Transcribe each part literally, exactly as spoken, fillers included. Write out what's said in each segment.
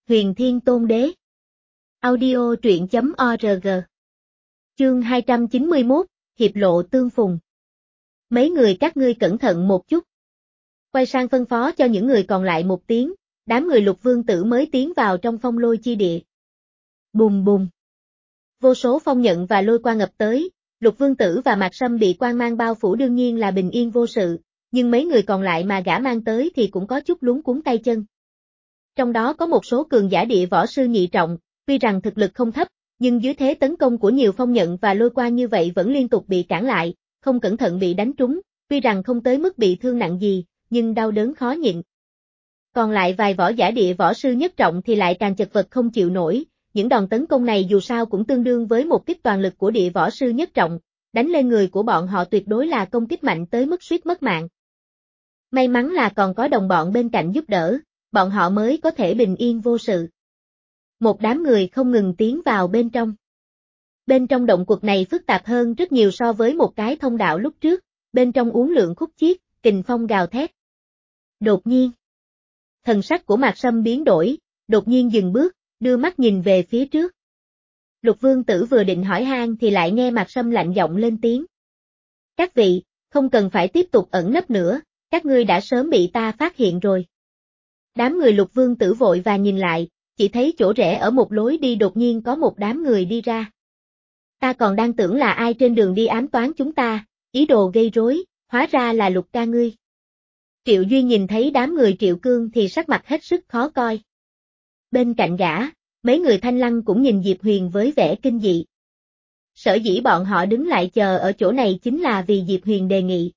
Huyền Thiên Tôn Đế. Audio truyện chấm org. Chương hai trăm chín mươi mốt, Hiệp lộ tương phùng. Mấy người các ngươi cẩn thận một chút. Quay sang phân phó cho những người còn lại một tiếng, đám người Lục Vương Tử mới tiến vào trong phong lôi chi địa. Bùm bùm. Vô số phong nhận và lôi quang ngập tới, Lục Vương Tử và Mạc Sâm bị quang mang bao phủ đương nhiên là bình yên vô sự, nhưng mấy người còn lại mà gã mang tới thì cũng có chút luống cuống tay chân. Trong đó có một số cường giả địa võ sư nhị trọng, tuy rằng thực lực không thấp, nhưng dưới thế tấn công của nhiều phong nhận và lôi quang như vậy vẫn liên tục bị cản lại, không cẩn thận bị đánh trúng, tuy rằng không tới mức bị thương nặng gì, nhưng đau đớn khó nhịn. Còn lại vài võ giả địa võ sư nhất trọng thì lại càng chật vật không chịu nổi, những đòn tấn công này dù sao cũng tương đương với một kích toàn lực của địa võ sư nhất trọng, đánh lên người của bọn họ tuyệt đối là công kích mạnh tới mức suýt mất mạng. May mắn là còn có đồng bọn bên cạnh giúp đỡ, bọn họ mới có thể bình yên vô sự. Một đám người không ngừng tiến vào bên trong. Bên trong động quật này phức tạp hơn rất nhiều so với một cái thông đạo lúc trước, bên trong uốn lượn khúc chiết, kình phong gào thét. Đột nhiên, thần sắc của Mạc Sâm biến đổi, đột nhiên dừng bước, đưa mắt nhìn về phía trước. Lục Vương Tử vừa định hỏi han thì lại nghe Mạc Sâm lạnh giọng lên tiếng. Các vị, không cần phải tiếp tục ẩn nấp nữa, các ngươi đã sớm bị ta phát hiện rồi. Đám người Lục Vương Tử vội và nhìn lại, chỉ thấy chỗ rẽ ở một lối đi đột nhiên có một đám người đi ra. Ta còn đang tưởng là ai trên đường đi ám toán chúng ta, ý đồ gây rối, hóa ra là Lục ca ngươi. Triệu Duy nhìn thấy đám người Triệu Cương thì sắc mặt hết sức khó coi. Bên cạnh gã, mấy người Thanh Lăng cũng nhìn Diệp Huyền với vẻ kinh dị. Sở dĩ bọn họ đứng lại chờ ở chỗ này chính là vì Diệp Huyền đề nghị.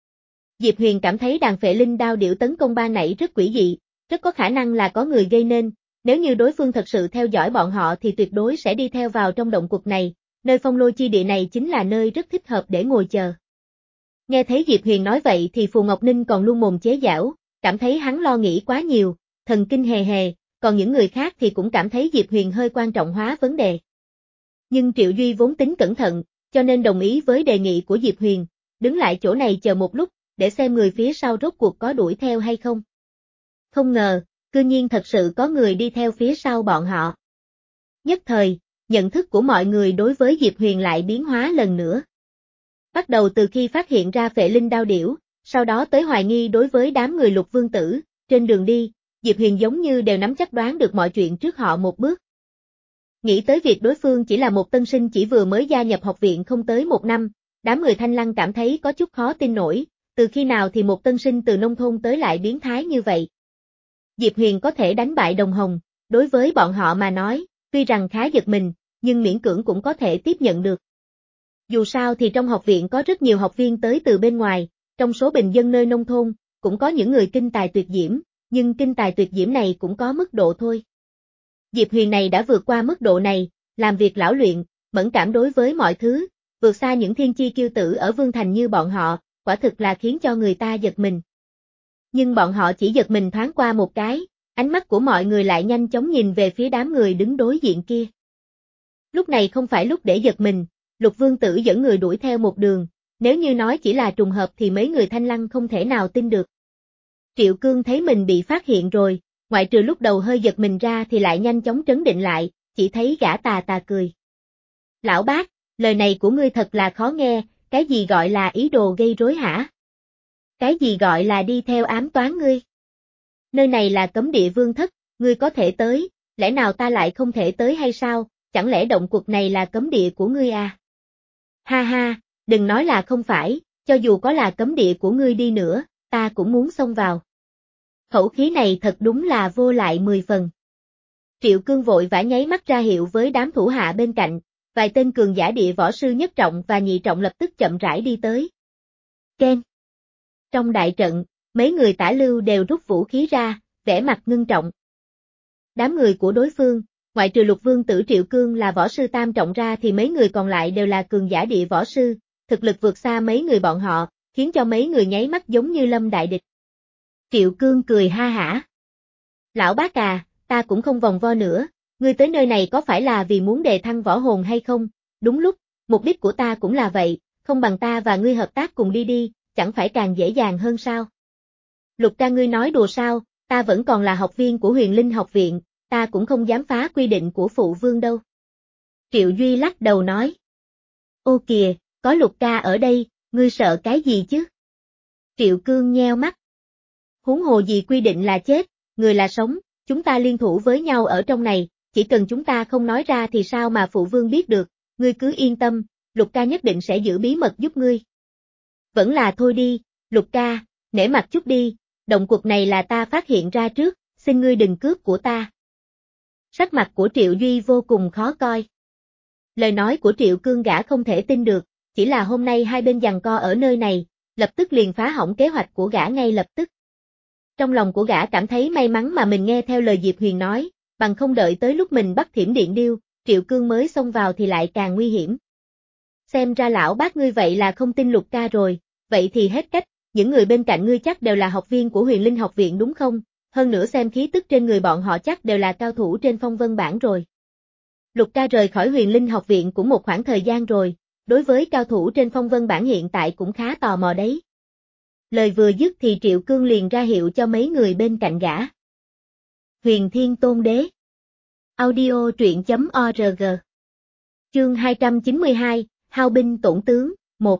Diệp Huyền cảm thấy đàn phệ linh đao điểu tấn công ban nãy rất quỷ dị, rất có khả năng là có người gây nên, nếu như đối phương thật sự theo dõi bọn họ thì tuyệt đối sẽ đi theo vào trong động quật này, nơi phong lôi chi địa này chính là nơi rất thích hợp để ngồi chờ. Nghe thấy Diệp Huyền nói vậy thì Phù Ngọc Ninh còn luôn mồm chế giễu, cảm thấy hắn lo nghĩ quá nhiều, thần kinh hề hề, còn những người khác thì cũng cảm thấy Diệp Huyền hơi quan trọng hóa vấn đề. Nhưng Triệu Duy vốn tính cẩn thận, cho nên đồng ý với đề nghị của Diệp Huyền, đứng lại chỗ này chờ một lúc, để xem người phía sau rốt cuộc có đuổi theo hay không. Không ngờ, cư nhiên thật sự có người đi theo phía sau bọn họ. Nhất thời, nhận thức của mọi người đối với Diệp Huyền lại biến hóa lần nữa. Bắt đầu từ khi phát hiện ra phệ linh đao điểu, sau đó tới hoài nghi đối với đám người Lục Vương Tử, trên đường đi, Diệp Huyền giống như đều nắm chắc đoán được mọi chuyện trước họ một bước. Nghĩ tới việc đối phương chỉ là một tân sinh chỉ vừa mới gia nhập học viện không tới một năm, đám người Thanh Lăng cảm thấy có chút khó tin nổi, từ khi nào thì một tân sinh từ nông thôn tới lại biến thái như vậy. Diệp Huyền có thể đánh bại Đồng Hồng, đối với bọn họ mà nói, tuy rằng khá giật mình, nhưng miễn cưỡng cũng có thể tiếp nhận được. Dù sao thì trong học viện có rất nhiều học viên tới từ bên ngoài, trong số bình dân nơi nông thôn, cũng có những người kinh tài tuyệt diễm, nhưng kinh tài tuyệt diễm này cũng có mức độ thôi. Diệp Huyền này đã vượt qua mức độ này, làm việc lão luyện, mẫn cảm đối với mọi thứ, vượt xa những thiên chi kiêu tử ở Vương Thành như bọn họ, quả thực là khiến cho người ta giật mình. Nhưng bọn họ chỉ giật mình thoáng qua một cái, ánh mắt của mọi người lại nhanh chóng nhìn về phía đám người đứng đối diện kia. Lúc này không phải lúc để giật mình, Lục Vương Tử dẫn người đuổi theo một đường, nếu như nói chỉ là trùng hợp thì mấy người Thanh Lăng không thể nào tin được. Triệu Cương thấy mình bị phát hiện rồi, ngoại trừ lúc đầu hơi giật mình ra thì lại nhanh chóng trấn định lại, chỉ thấy gã tà tà cười. Lão bác, lời này của ngươi thật là khó nghe, cái gì gọi là ý đồ gây rối hả? Cái gì gọi là đi theo ám toán ngươi? Nơi này là cấm địa vương thất, ngươi có thể tới, lẽ nào ta lại không thể tới hay sao, chẳng lẽ động quật này là cấm địa của ngươi à? Ha ha, đừng nói là không phải, cho dù có là cấm địa của ngươi đi nữa, ta cũng muốn xông vào. Khẩu khí này thật đúng là vô lại mười phần. Triệu Cương vội vã nháy mắt ra hiệu với đám thủ hạ bên cạnh, vài tên cường giả địa võ sư nhất trọng và nhị trọng lập tức chậm rãi đi tới. Ken. Trong đại trận, mấy người Tả Lưu đều rút vũ khí ra, vẻ mặt ngưng trọng. Đám người của đối phương, ngoại trừ Lục Vương Tử Triệu Cương là võ sư tam trọng ra thì mấy người còn lại đều là cường giả địa võ sư, thực lực vượt xa mấy người bọn họ, khiến cho mấy người nháy mắt giống như lâm đại địch. Triệu Cương cười ha hả. Lão bác à, ta cũng không vòng vo nữa, ngươi tới nơi này có phải là vì muốn đề thăng võ hồn hay không? Đúng lúc, mục đích của ta cũng là vậy, không bằng ta và ngươi hợp tác cùng đi đi, chẳng phải càng dễ dàng hơn sao? Lục ca ngươi nói đùa sao, ta vẫn còn là học viên của Huyền Linh học viện, ta cũng không dám phá quy định của phụ vương đâu. Triệu Duy lắc đầu nói. Ô kìa, có Lục ca ở đây, ngươi sợ cái gì chứ? Triệu Cương nheo mắt. Huống hồ gì quy định là chết, người là sống, chúng ta liên thủ với nhau ở trong này, chỉ cần chúng ta không nói ra thì sao mà phụ vương biết được, ngươi cứ yên tâm, Lục ca nhất định sẽ giữ bí mật giúp ngươi. Vẫn là thôi đi, Lục ca, nể mặt chút đi, động cuộc này là ta phát hiện ra trước, xin ngươi đừng cướp của ta. Sắc mặt của Triệu Duy vô cùng khó coi. Lời nói của Triệu Cương gã không thể tin được, chỉ là hôm nay hai bên giằng co ở nơi này, lập tức liền phá hỏng kế hoạch của gã ngay lập tức. Trong lòng của gã cảm thấy may mắn mà mình nghe theo lời Diệp Huyền nói, bằng không đợi tới lúc mình bắt Thiểm Điện Điêu, Triệu Cương mới xông vào thì lại càng nguy hiểm. Xem ra lão bác ngươi vậy là không tin Lục ca rồi, vậy thì hết cách, những người bên cạnh ngươi chắc đều là học viên của Huyền Linh học viện đúng không? Hơn nữa xem khí tức trên người bọn họ chắc đều là cao thủ trên phong vân bảng rồi. Lục ca rời khỏi Huyền Linh học viện cũng một khoảng thời gian rồi, đối với cao thủ trên phong vân bảng hiện tại cũng khá tò mò đấy. Lời vừa dứt thì Triệu Cương liền ra hiệu cho mấy người bên cạnh gã. Huyền Thiên Tôn Đế. Audio truyện chấm org. Chương hai trăm chín mươi hai, Hao binh tổn tướng, một.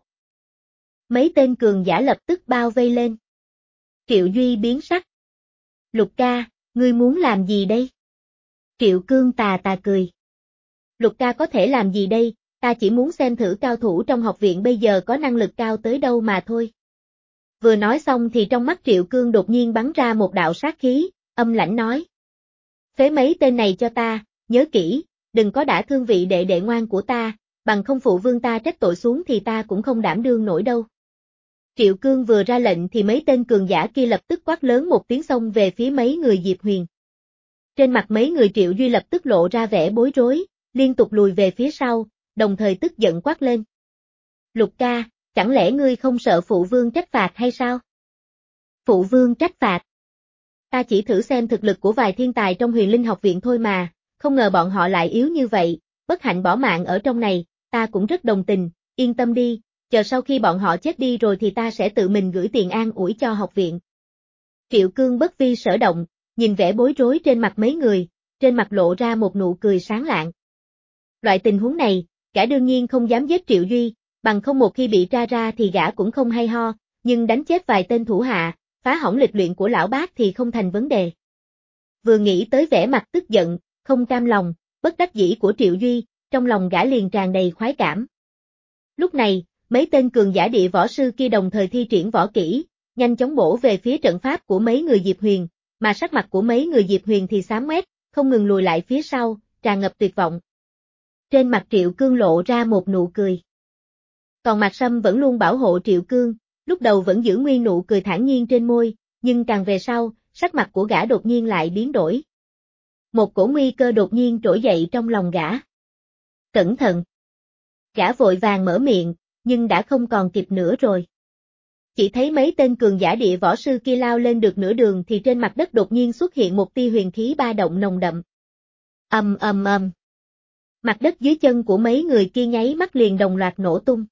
Mấy tên cường giả lập tức bao vây lên. Triệu Duy biến sắc. Lục ca, ngươi muốn làm gì đây? Triệu Cương tà tà cười. Lục ca có thể làm gì đây, ta chỉ muốn xem thử cao thủ trong học viện bây giờ có năng lực cao tới đâu mà thôi. Vừa nói xong thì trong mắt Triệu Cương đột nhiên bắn ra một đạo sát khí, âm lãnh nói. Phế mấy tên này cho ta, nhớ kỹ, đừng có đả thương vị đệ đệ ngoan của ta, bằng không phụ vương ta trách tội xuống thì ta cũng không đảm đương nổi đâu. Triệu Cương vừa ra lệnh thì mấy tên cường giả kia lập tức quát lớn một tiếng xông về phía mấy người Diệp Huyền. Trên mặt mấy người Triệu Duy lập tức lộ ra vẻ bối rối, liên tục lùi về phía sau, đồng thời tức giận quát lên. Lục ca, chẳng lẽ ngươi không sợ phụ vương trách phạt hay sao? Phụ vương trách phạt. Ta chỉ thử xem thực lực của vài thiên tài trong Huyền Linh học viện thôi mà, không ngờ bọn họ lại yếu như vậy, bất hạnh bỏ mạng ở trong này, ta cũng rất đồng tình, yên tâm đi, chờ sau khi bọn họ chết đi rồi thì ta sẽ tự mình gửi tiền an ủi cho học viện. Triệu Cương bất vi sở động, nhìn vẻ bối rối trên mặt mấy người, trên mặt lộ ra một nụ cười sáng lạng. Loại tình huống này, gã đương nhiên không dám giết Triệu Duy, bằng không một khi bị tra ra thì gã cũng không hay ho, nhưng đánh chết vài tên thủ hạ, phá hỏng lịch luyện của lão bác thì không thành vấn đề. Vừa nghĩ tới vẻ mặt tức giận, không cam lòng, bất đắc dĩ của Triệu Duy, trong lòng gã liền tràn đầy khoái cảm. Lúc này, mấy tên cường giả địa võ sư kia đồng thời thi triển võ kỹ, nhanh chóng bổ về phía trận pháp của mấy người Diệp Huyền, mà sắc mặt của mấy người Diệp Huyền thì xám ngoét, không ngừng lùi lại phía sau, tràn ngập tuyệt vọng. Trên mặt Triệu Cương lộ ra một nụ cười. Còn Mạc Sâm vẫn luôn bảo hộ Triệu Cương, lúc đầu vẫn giữ nguyên nụ cười thản nhiên trên môi, nhưng càng về sau, sắc mặt của gã đột nhiên lại biến đổi. Một cổ nguy cơ đột nhiên trỗi dậy trong lòng gã. Cẩn thận! Gã vội vàng mở miệng, nhưng đã không còn kịp nữa rồi. Chỉ thấy mấy tên cường giả địa võ sư kia lao lên được nửa đường thì trên mặt đất đột nhiên xuất hiện một tia huyền khí ba động nồng đậm. Ầm ầm ầm. Mặt đất dưới chân của mấy người kia nháy mắt liền đồng loạt nổ tung.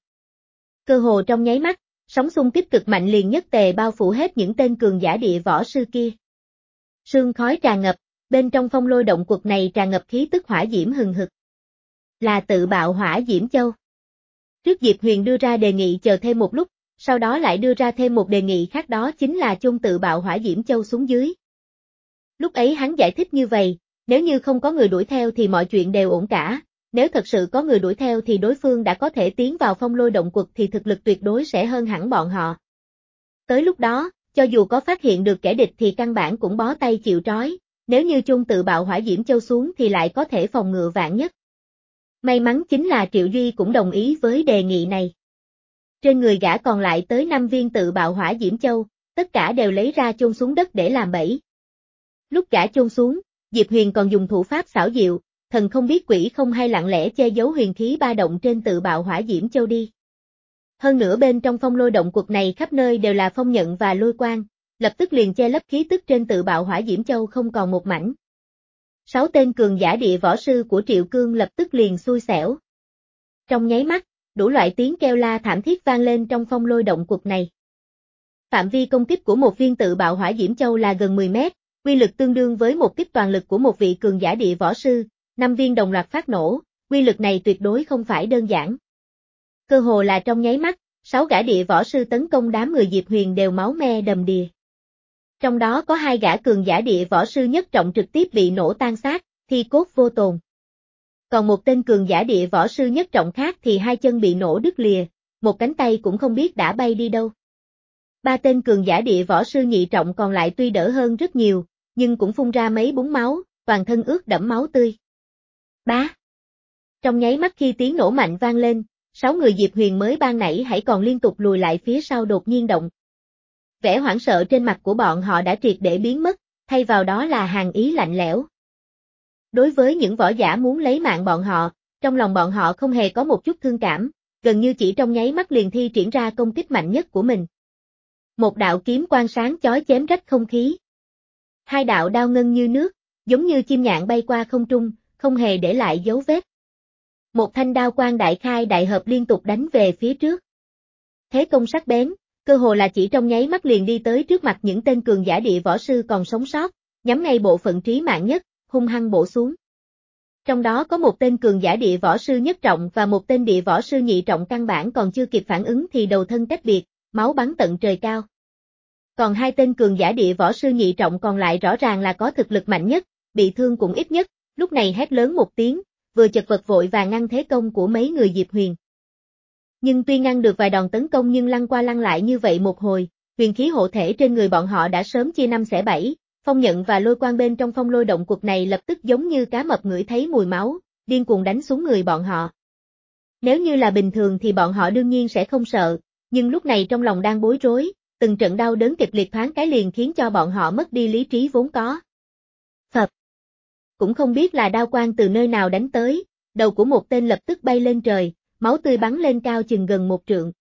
Cơ hồ trong nháy mắt, sóng xung kích cực mạnh liền nhất tề bao phủ hết những tên cường giả địa võ sư kia. Sương khói tràn ngập, bên trong phong lôi động quật này tràn ngập khí tức hỏa diễm hừng hực. Là tự bạo hỏa diễm châu. Trước Diệp Huyền đưa ra đề nghị chờ thêm một lúc, sau đó lại đưa ra thêm một đề nghị khác, đó chính là chôn tự bạo hỏa diễm châu xuống dưới. Lúc ấy hắn giải thích như vậy, nếu như không có người đuổi theo thì mọi chuyện đều ổn cả, nếu thật sự có người đuổi theo thì đối phương đã có thể tiến vào phong lôi động quật thì thực lực tuyệt đối sẽ hơn hẳn bọn họ. Tới lúc đó, cho dù có phát hiện được kẻ địch thì căn bản cũng bó tay chịu trói, nếu như chôn tự bạo hỏa diễm châu xuống thì lại có thể phòng ngự vạn nhất. May mắn chính là Triệu Duy cũng đồng ý với đề nghị này. Trên người gã còn lại tới năm viên tự bạo hỏa diễm châu, tất cả đều lấy ra chôn xuống đất để làm bẫy. Lúc gã chôn xuống, Diệp Huyền còn dùng thủ pháp xảo diệu, thần không biết quỷ không hay lặng lẽ che giấu huyền khí ba động trên tự bạo hỏa diễm châu đi. Hơn nữa bên trong phong lôi động quật này khắp nơi đều là phong nhận và lôi quang, lập tức liền che lấp khí tức trên tự bạo hỏa diễm châu không còn một mảnh. Sáu tên cường giả địa võ sư của Triệu Cương lập tức liền xui xẻo. Trong nháy mắt, đủ loại tiếng kêu la thảm thiết vang lên trong phong lôi động quật này. Phạm vi công kích của một viên tự bạo hỏa diễm châu là gần mười mét, uy lực tương đương với một kích toàn lực của một vị cường giả địa võ sư, năm viên đồng loạt phát nổ, uy lực này tuyệt đối không phải đơn giản. Cơ hồ là trong nháy mắt, sáu gã địa võ sư tấn công đám người Diệp Huyền đều máu me đầm đìa. Trong đó có hai gã cường giả địa võ sư nhất trọng trực tiếp bị nổ tan xác, thi cốt vô tồn. Còn một tên cường giả địa võ sư nhất trọng khác thì hai chân bị nổ đứt lìa, một cánh tay cũng không biết đã bay đi đâu. Ba tên cường giả địa võ sư nhị trọng còn lại tuy đỡ hơn rất nhiều, nhưng cũng phun ra mấy búng máu, toàn thân ướt đẫm máu tươi. Bá! Trong nháy mắt khi tiếng nổ mạnh vang lên, sáu người Diệp Huyền mới ban nãy hãy còn liên tục lùi lại phía sau đột nhiên động. Vẻ hoảng sợ trên mặt của bọn họ đã triệt để biến mất, thay vào đó là hàn ý lạnh lẽo. Đối với những võ giả muốn lấy mạng bọn họ, trong lòng bọn họ không hề có một chút thương cảm, gần như chỉ trong nháy mắt liền thi triển ra công kích mạnh nhất của mình. Một đạo kiếm quang sáng chói chém rách không khí. Hai đạo đao ngân như nước, giống như chim nhạn bay qua không trung, không hề để lại dấu vết. Một thanh đao quang đại khai đại hợp liên tục đánh về phía trước. Thế công sắc bén, cơ hồ là chỉ trong nháy mắt liền đi tới trước mặt những tên cường giả địa võ sư còn sống sót, nhắm ngay bộ phận trí mạng nhất, hung hăng bổ xuống. Trong đó có một tên cường giả địa võ sư nhất trọng và một tên địa võ sư nhị trọng căn bản còn chưa kịp phản ứng thì đầu thân tách biệt, máu bắn tận trời cao. Còn hai tên cường giả địa võ sư nhị trọng còn lại rõ ràng là có thực lực mạnh nhất, bị thương cũng ít nhất, lúc này hét lớn một tiếng, vừa chật vật vội và ngăn thế công của mấy người Diệp Huyền. Nhưng tuy ngăn được vài đòn tấn công nhưng lăn qua lăn lại như vậy một hồi, huyền khí hộ thể trên người bọn họ đã sớm chia năm xẻ bảy, phong nhận và lôi quang bên trong phong lôi động quật này lập tức giống như cá mập ngửi thấy mùi máu, điên cuồng đánh xuống người bọn họ. Nếu như là bình thường thì bọn họ đương nhiên sẽ không sợ, nhưng lúc này trong lòng đang bối rối, từng trận đau đớn kịch liệt thoáng cái liền khiến cho bọn họ mất đi lý trí vốn có. Phập. Cũng không biết là đao quang từ nơi nào đánh tới, đầu của một tên lập tức bay lên trời, máu tươi bắn lên cao chừng gần một trượng.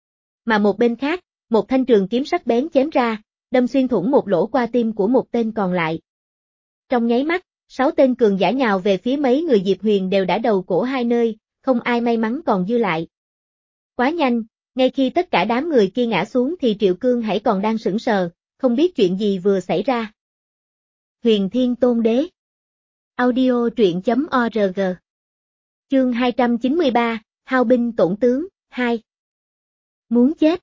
Mà một bên khác, một thanh trường kiếm sắc bén chém ra, đâm xuyên thủng một lỗ qua tim của một tên còn lại. Trong nháy mắt, sáu tên cường giả nhào về phía mấy người Diệp Huyền đều đã đầu cổ hai nơi, không ai may mắn còn dư lại. Quá nhanh, ngay khi tất cả đám người kia ngã xuống thì Triệu Cương hãy còn đang sững sờ, không biết chuyện gì vừa xảy ra. Huyền Thiên Tôn Đế. Audio truyện chấm org. Chương hai trăm chín mươi ba, Hao binh tổn tướng, hai. Muốn chết.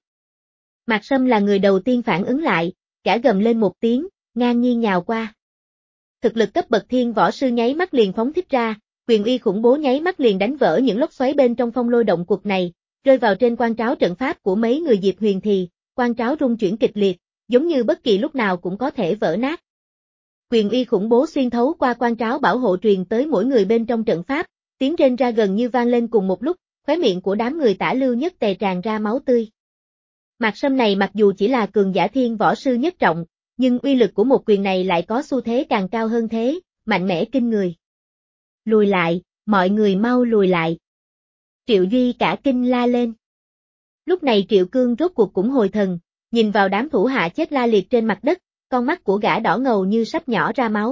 Mạc Sâm là người đầu tiên phản ứng lại, gã gầm lên một tiếng, ngang nhiên nhào qua. Thực lực cấp bậc thiên võ sư nháy mắt liền phóng thích ra, quyền uy khủng bố nháy mắt liền đánh vỡ những lốc xoáy bên trong phong lôi động quật này, rơi vào trên quan tráo trận pháp của mấy người Diệp Huyền thì, quan tráo rung chuyển kịch liệt, giống như bất kỳ lúc nào cũng có thể vỡ nát. Quyền uy khủng bố xuyên thấu qua quan tráo bảo hộ truyền tới mỗi người bên trong trận pháp, tiếng rên ra gần như vang lên cùng một lúc, khóe miệng của đám người Tả Lưu Nhất Tề tràn ra máu tươi. Mạc Sâm này mặc dù chỉ là cường giả thiên võ sư nhất trọng, nhưng uy lực của một quyền này lại có xu thế càng cao hơn thế, mạnh mẽ kinh người. Lùi lại, mọi người mau lùi lại. Triệu Duy cả kinh la lên. Lúc này Triệu Cương rốt cuộc cũng hồi thần, nhìn vào đám thủ hạ chết la liệt trên mặt đất, con mắt của gã đỏ ngầu như sắp nhỏ ra máu.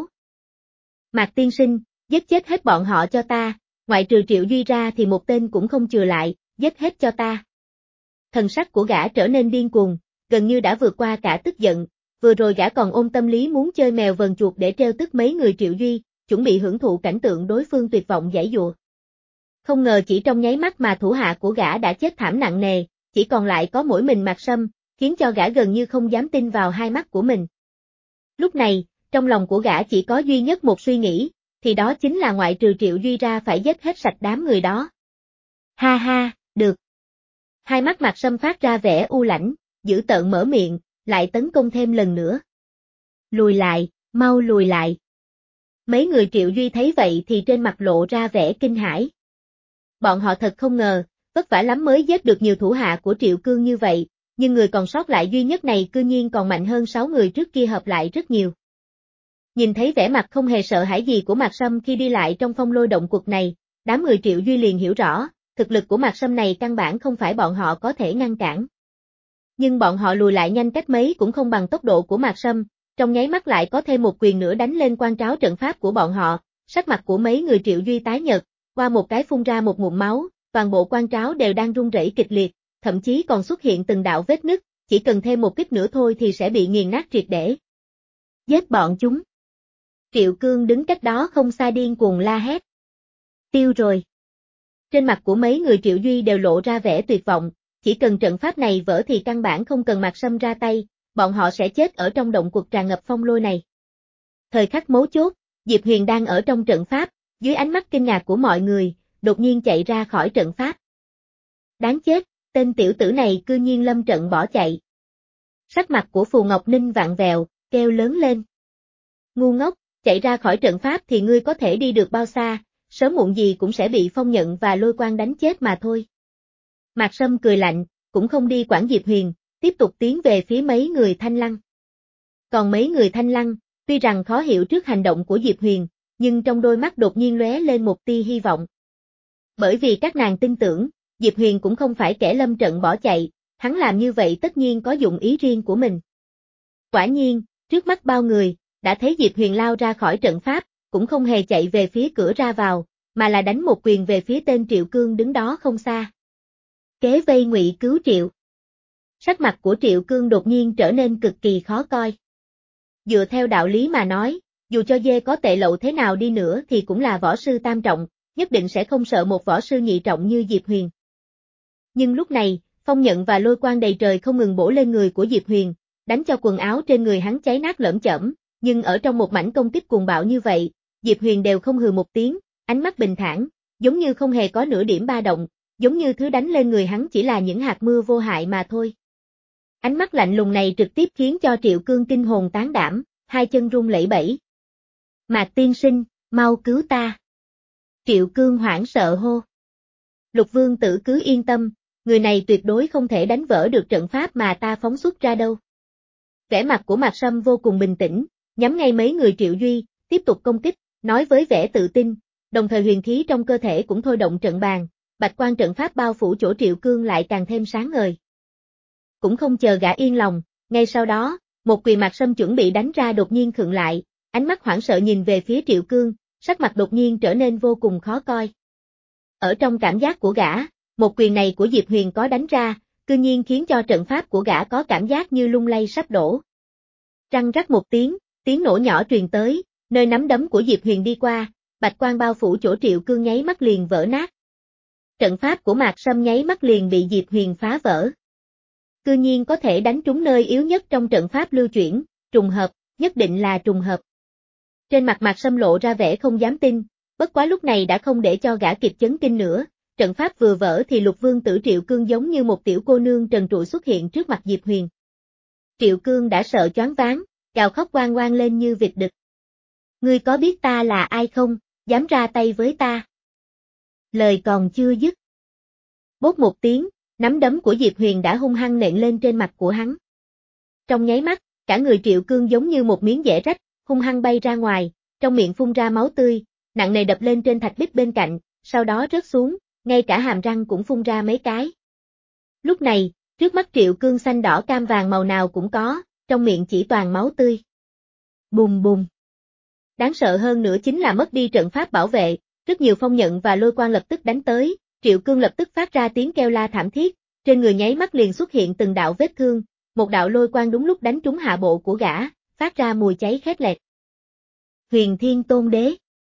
Mạc tiên sinh, giết chết hết bọn họ cho ta, ngoại trừ Triệu Duy ra thì một tên cũng không chừa lại, giết hết cho ta. Thần sắc của gã trở nên điên cuồng, gần như đã vượt qua cả tức giận, vừa rồi gã còn ôm tâm lý muốn chơi mèo vờn chuột để treo tức mấy người Triệu Duy, chuẩn bị hưởng thụ cảnh tượng đối phương tuyệt vọng giãy giụa. Không ngờ chỉ trong nháy mắt mà thủ hạ của gã đã chết thảm nặng nề, chỉ còn lại có mỗi mình Mạc Sâm, khiến cho gã gần như không dám tin vào hai mắt của mình. Lúc này, trong lòng của gã chỉ có duy nhất một suy nghĩ, thì đó chính là ngoại trừ Triệu Duy ra phải giết hết sạch đám người đó. Ha ha, được. Hai mắt Mạc Sâm phát ra vẻ u lãnh, dữ tợn mở miệng, lại tấn công thêm lần nữa. Lùi lại, mau lùi lại. Mấy người Triệu Duy thấy vậy thì trên mặt lộ ra vẻ kinh hãi. Bọn họ thật không ngờ, vất vả lắm mới giết được nhiều thủ hạ của Triệu Cương như vậy, nhưng người còn sót lại duy nhất này cư nhiên còn mạnh hơn sáu người trước kia hợp lại rất nhiều. Nhìn thấy vẻ mặt không hề sợ hãi gì của Mạc Sâm khi đi lại trong phong lôi động quật này, đám người Triệu Duy liền hiểu rõ, thực lực của Mạc Sâm này căn bản không phải bọn họ có thể ngăn cản. Nhưng bọn họ lùi lại nhanh cách mấy cũng không bằng tốc độ của Mạc Sâm, trong nháy mắt lại có thêm một quyền nữa đánh lên quan tráo trận pháp của bọn họ, sắc mặt của mấy người Triệu Duy tái nhợt, qua một cái phun ra một ngụm máu, toàn bộ quan tráo đều đang rung rẩy kịch liệt, thậm chí còn xuất hiện từng đạo vết nứt, chỉ cần thêm một kích nữa thôi thì sẽ bị nghiền nát triệt để. Giết bọn chúng. Triệu Cương đứng cách đó không xa điên cuồng la hét. Tiêu rồi. Trên mặt của mấy người Triệu Duy đều lộ ra vẻ tuyệt vọng, chỉ cần trận pháp này vỡ thì căn bản không cần Mạc Sâm ra tay, bọn họ sẽ chết ở trong động quật tràn ngập phong lôi này. Thời khắc mấu chốt, Diệp Huyền đang ở trong trận pháp, dưới ánh mắt kinh ngạc của mọi người, đột nhiên chạy ra khỏi trận pháp. Đáng chết, tên tiểu tử này cư nhiên lâm trận bỏ chạy. Sắc mặt của Phù Ngọc Ninh vặn vẹo, kêu lớn lên. Ngu ngốc, chạy ra khỏi trận pháp thì ngươi có thể đi được bao xa, sớm muộn gì cũng sẽ bị phong nhận và lôi quang đánh chết mà thôi. Mạc Sâm cười lạnh, cũng không đi quản Diệp Huyền, tiếp tục tiến về phía mấy người Thanh Lăng. Còn mấy người Thanh Lăng, tuy rằng khó hiểu trước hành động của Diệp Huyền, nhưng trong đôi mắt đột nhiên lóe lên một tia hy vọng. Bởi vì các nàng tin tưởng, Diệp Huyền cũng không phải kẻ lâm trận bỏ chạy, hắn làm như vậy tất nhiên có dụng ý riêng của mình. Quả nhiên, trước mắt bao người, đã thấy Diệp Huyền lao ra khỏi trận pháp, cũng không hề chạy về phía cửa ra vào, mà là đánh một quyền về phía tên Triệu Cương đứng đó không xa. Kế vây ngụy cứu Triệu. Sắc mặt của Triệu Cương đột nhiên trở nên cực kỳ khó coi. Dựa theo đạo lý mà nói, dù cho dê có tệ lậu thế nào đi nữa thì cũng là võ sư tam trọng, nhất định sẽ không sợ một võ sư nhị trọng như Diệp Huyền. Nhưng lúc này, phong nhận và lôi quang đầy trời không ngừng bổ lên người của Diệp Huyền, đánh cho quần áo trên người hắn cháy nát lởm chởm, nhưng ở trong một mảnh công kích cuồng bạo như vậy, Diệp Huyền đều không hừ một tiếng, ánh mắt bình thản, giống như không hề có nửa điểm ba động, giống như thứ đánh lên người hắn chỉ là những hạt mưa vô hại mà thôi. Ánh mắt lạnh lùng này trực tiếp khiến cho Triệu Cương kinh hồn tán đảm, hai chân run lẩy bẩy. Mạc tiên sinh, mau cứu ta. Triệu Cương hoảng sợ hô. Lục Vương Tử cứ yên tâm, người này tuyệt đối không thể đánh vỡ được trận pháp mà ta phóng xuất ra đâu. Vẻ mặt của Mạc Sâm vô cùng bình tĩnh, nhắm ngay mấy người Triệu Duy, tiếp tục công kích, nói với vẻ tự tin, đồng thời huyền khí trong cơ thể cũng thôi động trận bàn, bạch quan trận pháp bao phủ chỗ Triệu Cương lại càng thêm sáng ngời. Cũng không chờ gã yên lòng, ngay sau đó, một quyền Mạc Sâm chuẩn bị đánh ra đột nhiên khựng lại, ánh mắt hoảng sợ nhìn về phía Triệu Cương, sắc mặt đột nhiên trở nên vô cùng khó coi. Ở trong cảm giác của gã, một quyền này của Diệp Huyền có đánh ra, cư nhiên khiến cho trận pháp của gã có cảm giác như lung lay sắp đổ. Răng rắc một tiếng, tiếng nổ nhỏ truyền tới, nơi nắm đấm của Diệp Huyền đi qua, bạch quang bao phủ chỗ Triệu Cương nháy mắt liền vỡ nát. Trận pháp của Mạc Sâm nháy mắt liền bị Diệp Huyền phá vỡ. Cư nhiên có thể đánh trúng nơi yếu nhất trong trận pháp lưu chuyển, trùng hợp, nhất định là trùng hợp. Trên mặt Mạc Sâm lộ ra vẻ không dám tin, bất quá lúc này đã không để cho gã kịp chấn kinh nữa, trận pháp vừa vỡ thì Lục Vương Tử Triệu Cương giống như một tiểu cô nương trần trụi xuất hiện trước mặt Diệp Huyền. Triệu Cương đã sợ choáng váng, gào khóc oang oang lên như vịt đực. Ngươi có biết ta là ai không, dám ra tay với ta? Lời còn chưa dứt. Bốp một tiếng, nắm đấm của Diệp Huyền đã hung hăng nện lên trên mặt của hắn. Trong nháy mắt, cả người Triệu Cương giống như một miếng dẻ rách, hung hăng bay ra ngoài, trong miệng phun ra máu tươi, nặng nề đập lên trên thạch bích bên cạnh, sau đó rớt xuống, ngay cả hàm răng cũng phun ra mấy cái. Lúc này, trước mắt Triệu Cương xanh đỏ cam vàng màu nào cũng có, trong miệng chỉ toàn máu tươi. Bùm bùm. Đáng sợ hơn nữa chính là mất đi trận pháp bảo vệ, rất nhiều phong nhận và lôi quang lập tức đánh tới, Triệu Cương lập tức phát ra tiếng kêu la thảm thiết, trên người nháy mắt liền xuất hiện từng đạo vết thương, một đạo lôi quang đúng lúc đánh trúng hạ bộ của gã, phát ra mùi cháy khét lẹt. Huyền Thiên Tôn Đế.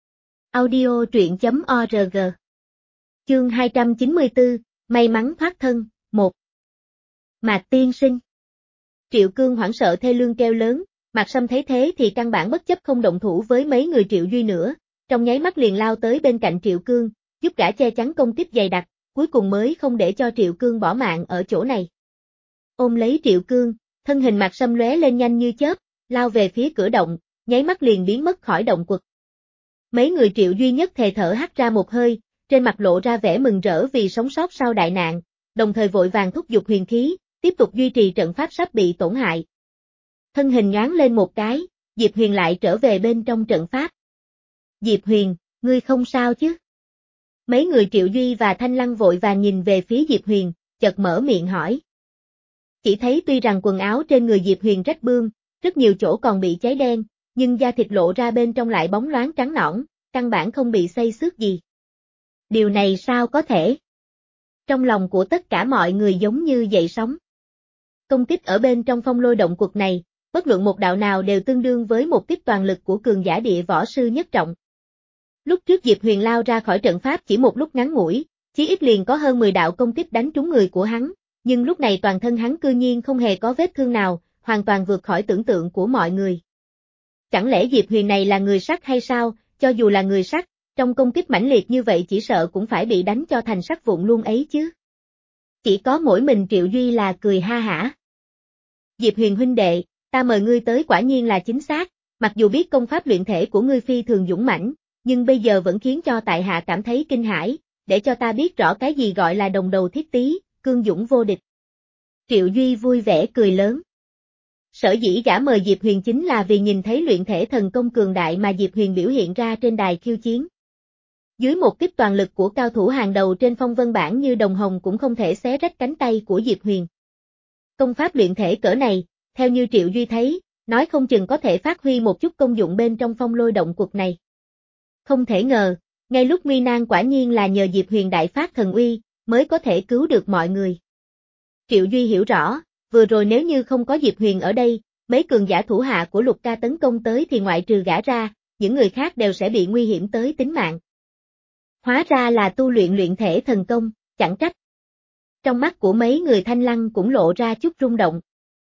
Audio truyện chấm org. Chương hai trăm chín mươi tư, may mắn thoát thân, một. Mạc tiên sinh. Triệu Cương hoảng sợ thê lương kêu lớn, Mạc Sâm thấy thế thì căn bản bất chấp không động thủ với mấy người Triệu Duy nữa, trong nháy mắt liền lao tới bên cạnh Triệu Cương, giúp gã che chắn công kích dày đặc, cuối cùng mới không để cho Triệu Cương bỏ mạng ở chỗ này. Ôm lấy Triệu Cương, thân hình Mạc Sâm lóe lên nhanh như chớp, lao về phía cửa động, nháy mắt liền biến mất khỏi động quật. Mấy người Triệu Duy nhất thề thở hắt ra một hơi, trên mặt lộ ra vẻ mừng rỡ vì sống sót sau đại nạn, đồng thời vội vàng thúc giục huyền khí, tiếp tục duy trì trận pháp sắp bị tổn hại. Thân hình nhoáng lên một cái, Diệp Huyền lại trở về bên trong trận pháp. Diệp Huyền, ngươi không sao chứ? Mấy người Triệu Duy và Thanh Lăng vội vàng nhìn về phía Diệp Huyền, chợt mở miệng hỏi. Chỉ thấy tuy rằng quần áo trên người Diệp Huyền rách bươm, rất nhiều chỗ còn bị cháy đen, nhưng da thịt lộ ra bên trong lại bóng loáng trắng nõn, căn bản không bị xây xước gì. Điều này sao có thể? Trong lòng của tất cả mọi người giống như dậy sóng. Công kích ở bên trong phong lôi động quật này, bất luận một đạo nào đều tương đương với một kích toàn lực của cường giả địa võ sư nhất trọng. Lúc trước Diệp Huyền lao ra khỏi trận pháp chỉ một lúc ngắn ngủi, chí ít liền có hơn mười đạo công kích đánh trúng người của hắn, nhưng lúc này toàn thân hắn cư nhiên không hề có vết thương nào, hoàn toàn vượt khỏi tưởng tượng của mọi người. Chẳng lẽ Diệp Huyền này là người sắt hay sao? Cho dù là người sắt, trong công kích mãnh liệt như vậy chỉ sợ cũng phải bị đánh cho thành sắt vụn luôn ấy chứ. Chỉ có mỗi mình Triệu Duy là cười ha hả. Diệp Huyền huynh đệ, ta mời ngươi tới quả nhiên là chính xác, mặc dù biết công pháp luyện thể của ngươi phi thường dũng mãnh, nhưng bây giờ vẫn khiến cho tại hạ cảm thấy kinh hãi, để cho ta biết rõ cái gì gọi là đồng đầu thiết tí, cương dũng vô địch. Triệu Duy vui vẻ cười lớn. Sở dĩ gã mời Diệp Huyền chính là vì nhìn thấy luyện thể thần công cường đại mà Diệp Huyền biểu hiện ra trên đài khiêu chiến. Dưới một kích toàn lực của cao thủ hàng đầu trên phong vân bảng như Đồng Hồng cũng không thể xé rách cánh tay của Diệp Huyền. Công pháp luyện thể cỡ này, theo như Triệu Duy thấy, nói không chừng có thể phát huy một chút công dụng bên trong phong lôi động quật này. Không thể ngờ, ngay lúc nguy nan quả nhiên là nhờ Diệp Huyền đại phát thần uy, mới có thể cứu được mọi người. Triệu Duy hiểu rõ, vừa rồi nếu như không có Diệp Huyền ở đây, mấy cường giả thủ hạ của Lục Ca tấn công tới thì ngoại trừ gã ra, những người khác đều sẽ bị nguy hiểm tới tính mạng. Hóa ra là tu luyện luyện thể thần công, chẳng trách. Trong mắt của mấy người Thanh Lăng cũng lộ ra chút rung động.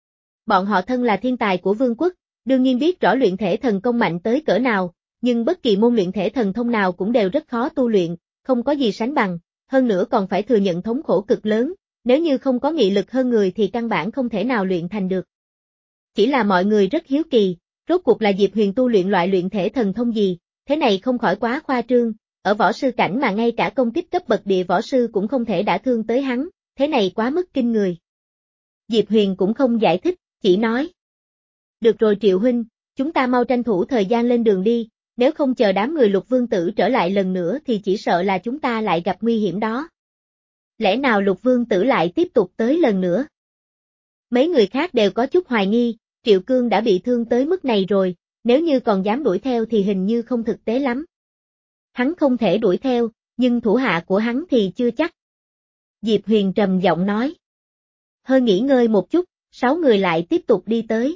Bọn họ thân là thiên tài của vương quốc, đương nhiên biết rõ luyện thể thần công mạnh tới cỡ nào, nhưng bất kỳ môn luyện thể thần thông nào cũng đều rất khó tu luyện, không có gì sánh bằng, hơn nữa còn phải thừa nhận thống khổ cực lớn, nếu như không có nghị lực hơn người thì căn bản không thể nào luyện thành được. Chỉ là mọi người rất hiếu kỳ, rốt cuộc là Diệp Huyền tu luyện loại luyện thể thần thông gì, thế này không khỏi quá khoa trương, ở võ sư cảnh mà ngay cả công kích cấp bậc địa võ sư cũng không thể đả thương tới hắn, thế này quá mức kinh người. Diệp Huyền cũng không giải thích, chỉ nói. Được rồi Triệu huynh, chúng ta mau tranh thủ thời gian lên đường đi, nếu không chờ đám người Lục Vương Tử trở lại lần nữa thì chỉ sợ là chúng ta lại gặp nguy hiểm đó. Lẽ nào Lục Vương Tử lại tiếp tục tới lần nữa? Mấy người khác đều có chút hoài nghi, Triệu Cương đã bị thương tới mức này rồi, nếu như còn dám đuổi theo thì hình như không thực tế lắm. Hắn không thể đuổi theo, nhưng thủ hạ của hắn thì chưa chắc. Diệp Huyền trầm giọng nói. Hơi nghỉ ngơi một chút, sáu người lại tiếp tục đi tới.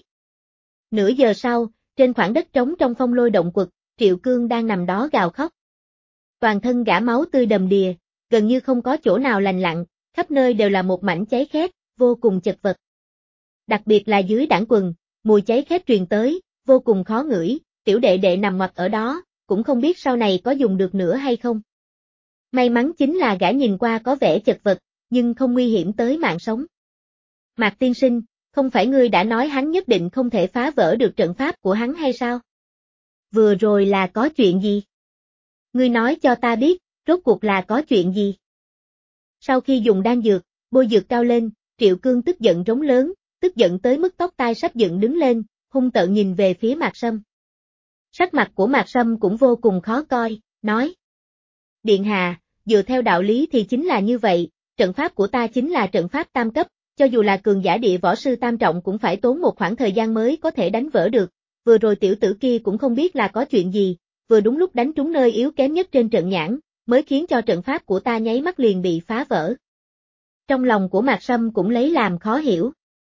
Nửa giờ sau, trên khoảng đất trống trong phong lôi động quật, Triệu Cương đang nằm đó gào khóc. Toàn thân gã máu tươi đầm đìa, gần như không có chỗ nào lành lặn, khắp nơi đều là một mảnh cháy khét, vô cùng chật vật. Đặc biệt là dưới đảng quần, mùi cháy khét truyền tới, vô cùng khó ngửi, tiểu đệ đệ nằm ngoặt ở đó, cũng không biết sau này có dùng được nữa hay không. May mắn chính là gã nhìn qua có vẻ chật vật, nhưng không nguy hiểm tới mạng sống. Mạc tiên sinh, không phải ngươi đã nói hắn nhất định không thể phá vỡ được trận pháp của hắn hay sao? Vừa rồi là có chuyện gì? Ngươi nói cho ta biết, rốt cuộc là có chuyện gì? Sau khi dùng đan dược, bôi dược cao lên, Triệu Cương tức giận rống lớn, tức giận tới mức tóc tai sắp dựng đứng lên, hung tợn nhìn về phía Mạc Sâm. Sắc mặt của Mạc Sâm cũng vô cùng khó coi, nói. Điện hạ, dựa theo đạo lý thì chính là như vậy, trận pháp của ta chính là trận pháp tam cấp, cho dù là cường giả địa võ sư tam trọng cũng phải tốn một khoảng thời gian mới có thể đánh vỡ được, vừa rồi tiểu tử kia cũng không biết là có chuyện gì, vừa đúng lúc đánh trúng nơi yếu kém nhất trên trận nhãn, mới khiến cho trận pháp của ta nháy mắt liền bị phá vỡ. Trong lòng của Mạc Sâm cũng lấy làm khó hiểu.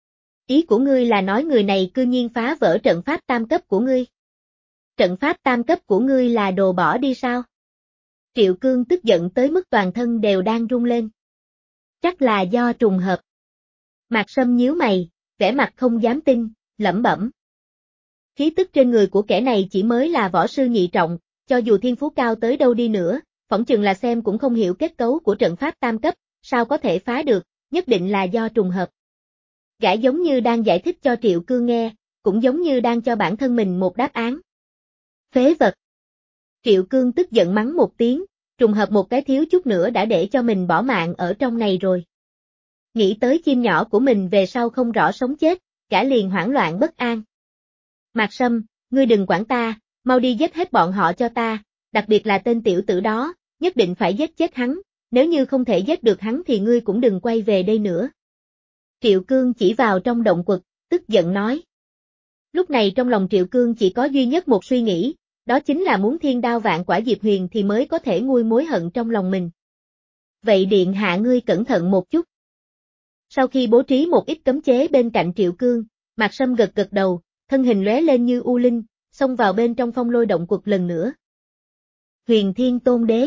Ý của ngươi là nói người này cư nhiên phá vỡ trận pháp tam cấp của ngươi. Trận pháp tam cấp của ngươi là đồ bỏ đi sao? Triệu Cương tức giận tới mức toàn thân đều đang rung lên. Chắc là do trùng hợp. Mạc Sâm nhíu mày, vẻ mặt không dám tin, lẩm bẩm. Khí tức trên người của kẻ này chỉ mới là võ sư nhị trọng, cho dù thiên phú cao tới đâu đi nữa, phỏng chừng là xem cũng không hiểu kết cấu của trận pháp tam cấp, sao có thể phá được, nhất định là do trùng hợp. Gã giống như đang giải thích cho Triệu Cương nghe, cũng giống như đang cho bản thân mình một đáp án. Phế vật. Triệu Cương tức giận mắng một tiếng, trùng hợp một cái thiếu chút nữa đã để cho mình bỏ mạng ở trong này rồi. Nghĩ tới chim nhỏ của mình về sau không rõ sống chết, cả liền hoảng loạn bất an. Mạc Sâm, ngươi đừng quản ta, mau đi giết hết bọn họ cho ta, đặc biệt là tên tiểu tử đó, nhất định phải giết chết hắn, nếu như không thể giết được hắn thì ngươi cũng đừng quay về đây nữa. Triệu Cương chỉ vào trong động quật, tức giận nói. Lúc này trong lòng Triệu Cương chỉ có duy nhất một suy nghĩ, đó chính là muốn thiên đao vạn quả Diệp Huyền thì mới có thể nguôi mối hận trong lòng mình. Vậy điện hạ ngươi cẩn thận một chút. Sau khi bố trí một ít cấm chế bên cạnh Triệu Cương, Mạc Sâm gật gật đầu, thân hình lóe lên như u linh, xông vào bên trong phong lôi động quật lần nữa. Huyền Thiên Tôn Đế.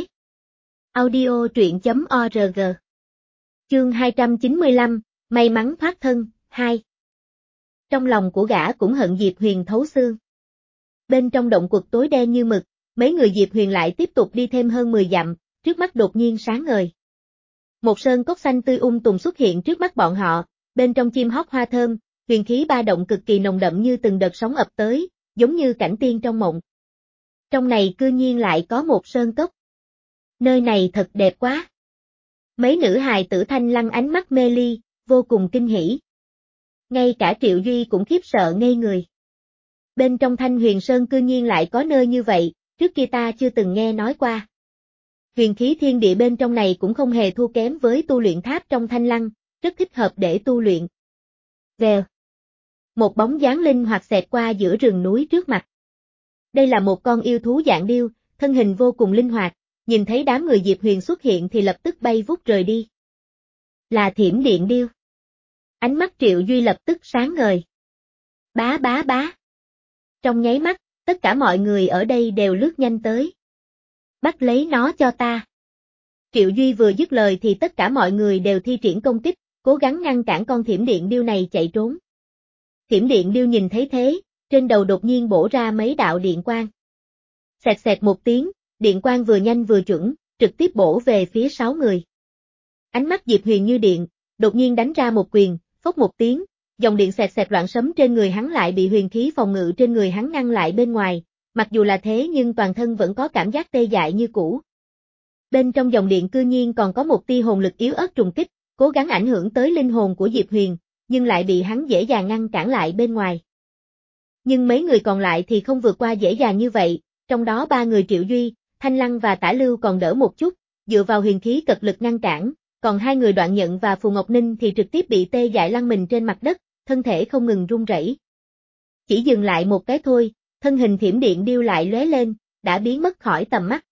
Audio truyện chấm org. Chương hai trăm chín mươi lăm, may mắn thoát thân, hai. Trong lòng của gã cũng hận Diệp Huyền thấu xương. Bên trong động quật tối đen như mực, mấy người Diệp Huyền lại tiếp tục đi thêm hơn mười dặm, trước mắt đột nhiên sáng ngời. Một sơn cốc xanh tươi um tùm xuất hiện trước mắt bọn họ, bên trong chim hót hoa thơm, huyền khí ba động cực kỳ nồng đậm như từng đợt sóng ập tới, giống như cảnh tiên trong mộng. Trong này cư nhiên lại có một sơn cốc. Nơi này thật đẹp quá. Mấy nữ hài tử thanh lăng ánh mắt mê ly, vô cùng kinh hỉ. Ngay cả Triệu Duy cũng khiếp sợ ngây người. Bên trong Thanh Huyền Sơn cư nhiên lại có nơi như vậy, trước kia ta chưa từng nghe nói qua. Huyền khí thiên địa bên trong này cũng không hề thua kém với tu luyện tháp trong Thanh Lăng, rất thích hợp để tu luyện. Vèo. Một bóng dáng linh hoạt xẹt qua giữa rừng núi trước mặt. Đây là một con yêu thú dạng điêu, thân hình vô cùng linh hoạt, nhìn thấy đám người Diệp Huyền xuất hiện thì lập tức bay vút rời đi. Là Thiểm Điện Điêu. Ánh mắt Triệu Duy lập tức sáng ngời. Bá bá bá. Trong nháy mắt, tất cả mọi người ở đây đều lướt nhanh tới. Bắt lấy nó cho ta. Triệu Duy vừa dứt lời thì tất cả mọi người đều thi triển công kích, cố gắng ngăn cản con Thiểm Điện Điêu này chạy trốn. Thiểm Điện Điêu nhìn thấy thế, trên đầu đột nhiên bổ ra mấy đạo điện quang. Xẹt xẹt một tiếng, điện quang vừa nhanh vừa chuẩn, trực tiếp bổ về phía sáu người. Ánh mắt Diệp Huyền như điện, đột nhiên đánh ra một quyền, phốc một tiếng, dòng điện xẹt xẹt loạn sấm trên người hắn lại bị huyền khí phòng ngự trên người hắn ngăn lại bên ngoài, mặc dù là thế nhưng toàn thân vẫn có cảm giác tê dại như cũ. Bên trong dòng điện cư nhiên còn có một tia hồn lực yếu ớt trùng kích, cố gắng ảnh hưởng tới linh hồn của Diệp Huyền, nhưng lại bị hắn dễ dàng ngăn cản lại bên ngoài. Nhưng mấy người còn lại thì không vượt qua dễ dàng như vậy, trong đó ba người Triệu Duy, Thanh Lăng và Tả Lưu còn đỡ một chút, dựa vào huyền khí cật lực ngăn cản, còn hai người Đoạn Nhận và Phù Ngọc Ninh thì trực tiếp bị tê dại lăn mình trên mặt đất, thân thể không ngừng run rẩy. Chỉ dừng lại một cái thôi, thân hình Thiểm Điện Điêu lại lóe lên, đã biến mất khỏi tầm mắt.